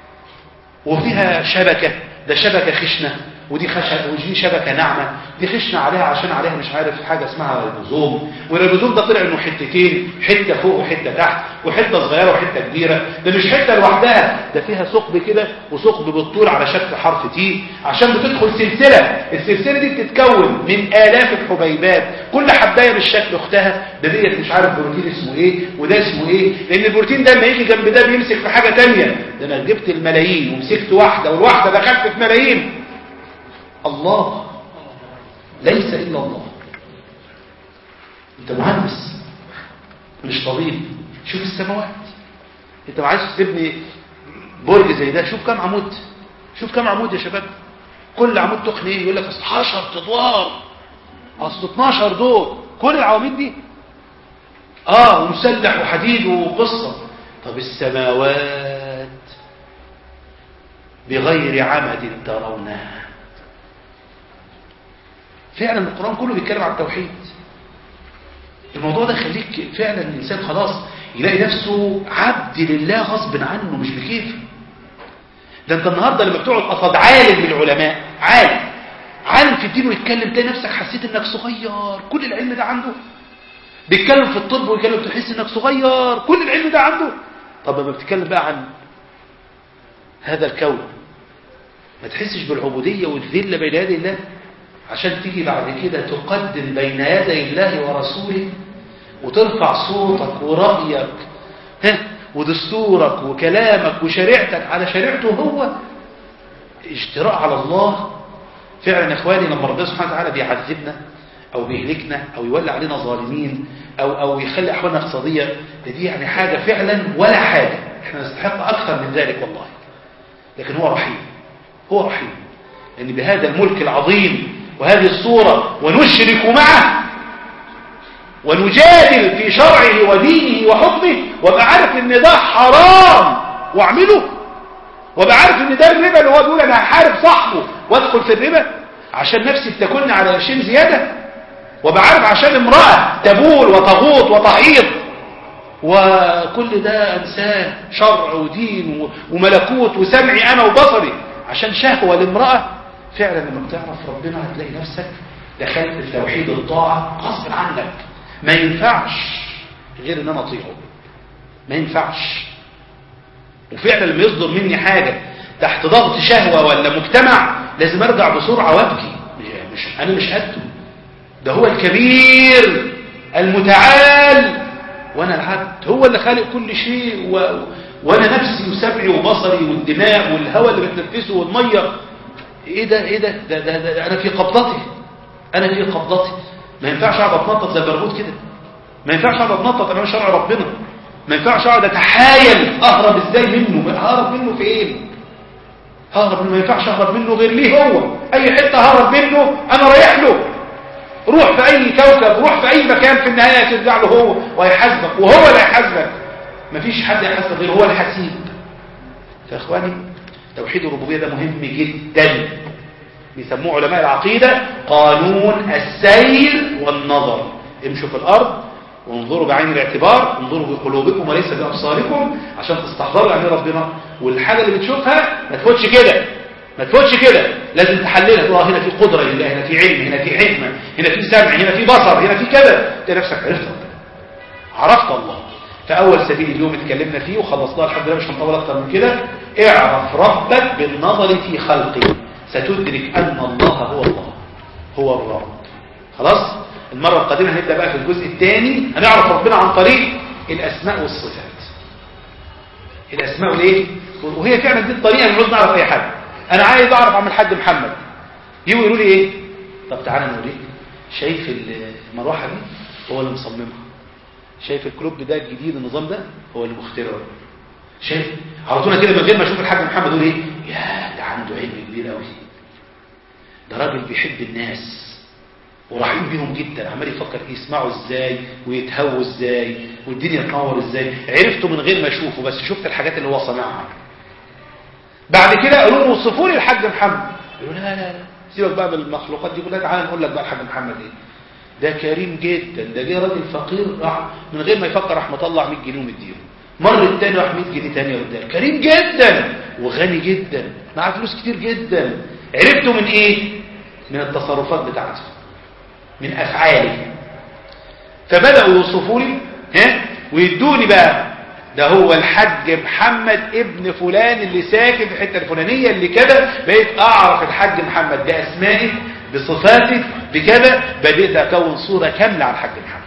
وفيها شبكه، ده شبكه خشنه ودي شبكه ناعمه، دي خشنه عليها عشان عليها مش عارف حاجه اسمها ريبوزوم، والريبوزوم ده طلع انه حتتين، حته فوق وحته تحت وحته صغيره وحته كبيره، ده مش حته لوحدها، ده فيها ثقب كده وثقب بالطول على شكل حرف تي عشان بتدخل سلسله. السلسله دي بتتكون من آلاف الحبيبات، كل حبايه بالشكل اختها، ده ديت مش عارف بروتين اسمه ايه وده اسمه ايه، لان البروتين ده لما يجي جنب ده بيمسك في حاجه ثانيه. ده انا جبت الملايين ومسكت واحده والواحده دخلت في ملايين. الله ليس إلا الله. انت مهندس مش طبيب. شوف السماوات، انت عايز تبني برج زي ده، شوف كم عمود، شوف كم عمود يا شباب. كل عمود تخن ايه؟ يقول لك اصل 10 ادوار، اصل 12 دور، كل العواميد دي ومسلح وحديد وقصه. طب السماوات بغير عمد ترونها. فعلا القرآن كله بيتكلم عن التوحيد. الموضوع ده يخليك فعلا الإنسان خلاص يلاقي نفسه عبد لله غصب عنه مش بكيفه. ده انت النهاردة لما بتقعد قصاد عالم من العلماء، عالم في الدين ويتكلم تلاقي نفسك حسيت انك صغير، كل العلم ده عنده. بيتكلم في الطب ويتكلم تحس انك صغير، كل العلم ده عنده. طب لما بتتكلم بقى عن هذا الكون ما تحسش بالعبودية والذلة بين يدي الله، عشان تيجي بعد كده تقدم بين يدي الله ورسوله وترفع صوتك ورأيك ودستورك وكلامك وشريعتك على شريعته هو. اجتراء على الله. فعلا يا اخواني لما ربنا سبحانه وتعالى بيعذبنا او بيهلكنا او يولى علينا ظالمين او يخلي احوالنا اقتصاديه، دي يعني حاجه فعلا ولا حاجه، احنا نستحق اكثر من ذلك والله. لكن هو رحيم، هو رحيم، لان بهذا الملك العظيم وهذه الصورة ونشرك معه ونجادل في شرعه ودينه وحكمه، وابقى عارف ان ده حرام واعمله، وابقى عارف ان ده الربا اللي هو بيقول انا هحارب صاحبه وادخل في الربا عشان نفسي بتاكلني على قرشين زياده، وابقى عارف عشان امراه تبول وتغوط وتحيض، وكل ده انسان شرع ودين وملكوت وسمعي انا وبصري عشان شهوه الامراه. فعلا لما بتعرف ربنا هتلاقي نفسك دخلت في توحيد الطاعة غصب عنك. ما ينفعش غير ان انا اطيعه، ما ينفعش. وفعلا لما يصدر مني حاجة تحت ضغط شهوة ولا مجتمع لازم ارجع بسرعة وابكي. انا مش قده، ده هو الكبير المتعال وانا العبد. هو اللي خالق كل شيء وانا نفسي وسمعي وبصري والدماء والهواء اللي بتنفسه والميه. ايه ده انا في قبضتي، انا في قبضتي. ما ينفعش اقعد اتنطط زي البرغوث كده، ما ينفعش اقعد اتنطط امام شرع ربنا، ما ينفعش اقعد اتحايل اهرب ازاي منه. ههرب منه فين؟ ههرب منه، ما ينفعش اهرب منه غير ليه هو. اي حته ههرب منه انا رايح له. روح في اي كوكب، روح في اي مكان، في النهايه ترجع له هو وهيحاسبك، وهو اللي هيحاسبك. مفيش حد يحاسبك غير هو الحسيب. فاخواني توحيد الربوبيه ده مهم جدا، بيسموه علماء العقيده قانون السير والنظر. امشوا في الارض وانظروا بعين الاعتبار، انظروا بقلوبكم وليس بابصاركم، عشان تستحضروا يعني ربنا. والحاجه اللي بتشوفها ما تفوتش كده، ما تفوتش كده، لازم تحللها. تقول هنا في قدره لله، هنا في علم، هنا في حكمه، هنا في سمع، هنا في بصر، هنا في كذا. تلاقي نفسك عرفت ربنا، عرفت الله. فاول سبيل اليوم اتكلمنا فيه وخلصناه الحمد لله، مش هنطول اكتر من كده. اعرف ربك بالنظر في خلقه، ستدرك ان الله هو الله، هو الرب. خلاص. المره القادمه هنبدا بقى في الجزء الثاني، هنعرف ربنا عن طريق الاسماء والصفات. الاسماء والايه، وهي فعلا دي الطريقه اللي عاوز نعرف اي حاجه. انا عايز اعرف عن الحاج محمد، يجوا يقولوا لي ايه؟ طب تعالى نوريك. شايف المروحه دي؟ هو اللي مصممها. شايف الكلوب ده الجديد، النظام ده هو اللي مخترعه. شايف على طول كده من غير ما اشوف الحاج محمد اقول ايه؟ يا ده عنده علم كبير قوي، ده راجل بيحب الناس ورحيم بيهم جدا، عمال يفكر يسمعوا ازاي ويتهووا ازاي والدنيا تنور ازاي. عرفته من غير ما اشوفه، بس شفت الحاجات اللي هو صنعها. بعد كده قالوا له وصفوا لي الحاج محمد، يقول لا سيبك بقى بالمخلوقات دي كلها، تعالى نقول لك بقى الحاج محمد ايه. ده كريم جدا، ده جه راجل فقير راح من غير ما يفكر راح مطلع 100 جنيه ومديله. مر التاني راح 100 جنيه تانية قدام. كريم جدا وغني جدا، معاه فلوس كتير جدا. عرفته من ايه؟ من التصرفات بتاعته، من افعاله. فبداوا يوصفوا لي ويدوني بقى ده هو الحاج محمد ابن فلان اللي ساكن في الحته الفلانيه اللي كده. بقيت اعرف الحاج محمد باسمائه بصفاته بكذا، بدأت اكون صوره كامله عن الحاج محمد.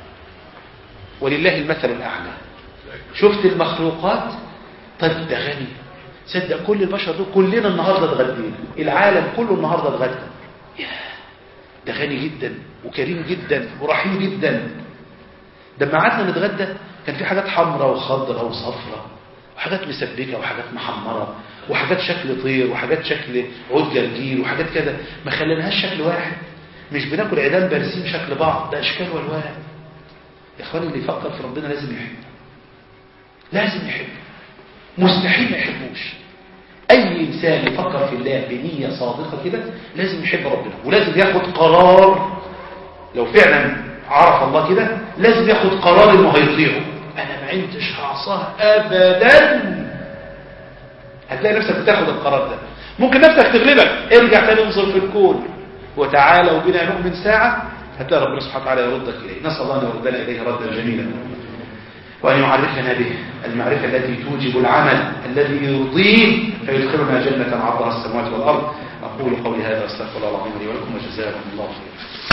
ولله المثل الاعلى. شفت المخلوقات؟ طيب ده غني، صدق كل البشر دول كلنا النهارده اتغدينا، العالم كله النهارده اتغدى. ده غني جدا وكريم جدا ورحيم جدا. ده لما قعدنا نتغدى كان في حاجات حمراء وخضراء وصفراء وحاجات مسبكه وحاجات محمره وحاجات شكل طير وحاجات شكل عود جرجير وحاجات كده، ما خليناهاش شكل واحد. مش بناكل عيدان بارسين شكل بعض، ده اشكال والوان. يا اخواني اللي يفكر في ربنا لازم يحب، لازم يحب، مستحيل ما يحبوش. اي انسان يفكر في الله بنيه صادقه كده لازم يحب ربنا، ولازم ياخد قرار. لو فعلا عرف الله كده لازم ياخد قرار انه هيطيعه. انا ما عندش هعصاه ابدا. هتلاقي نفسك بتاخد القرار ده. ممكن نفسك تغلبك، ارجع تاني انظر في الكون وتعالى وبنا نؤمن ساعه، هتلاقي ربنا سبحانه وتعالى يردك اليه. نسال الله ان يردنا اليه ردا جميلا، وأن يعرفنا به المعرفة التي توجب العمل الذي يرضيه فيدخلنا جنة عرضها السماوات والأرض. أقول قولي هذا، أستغفر الله العظيم لي ولكم، وجزاكم الله خيرا.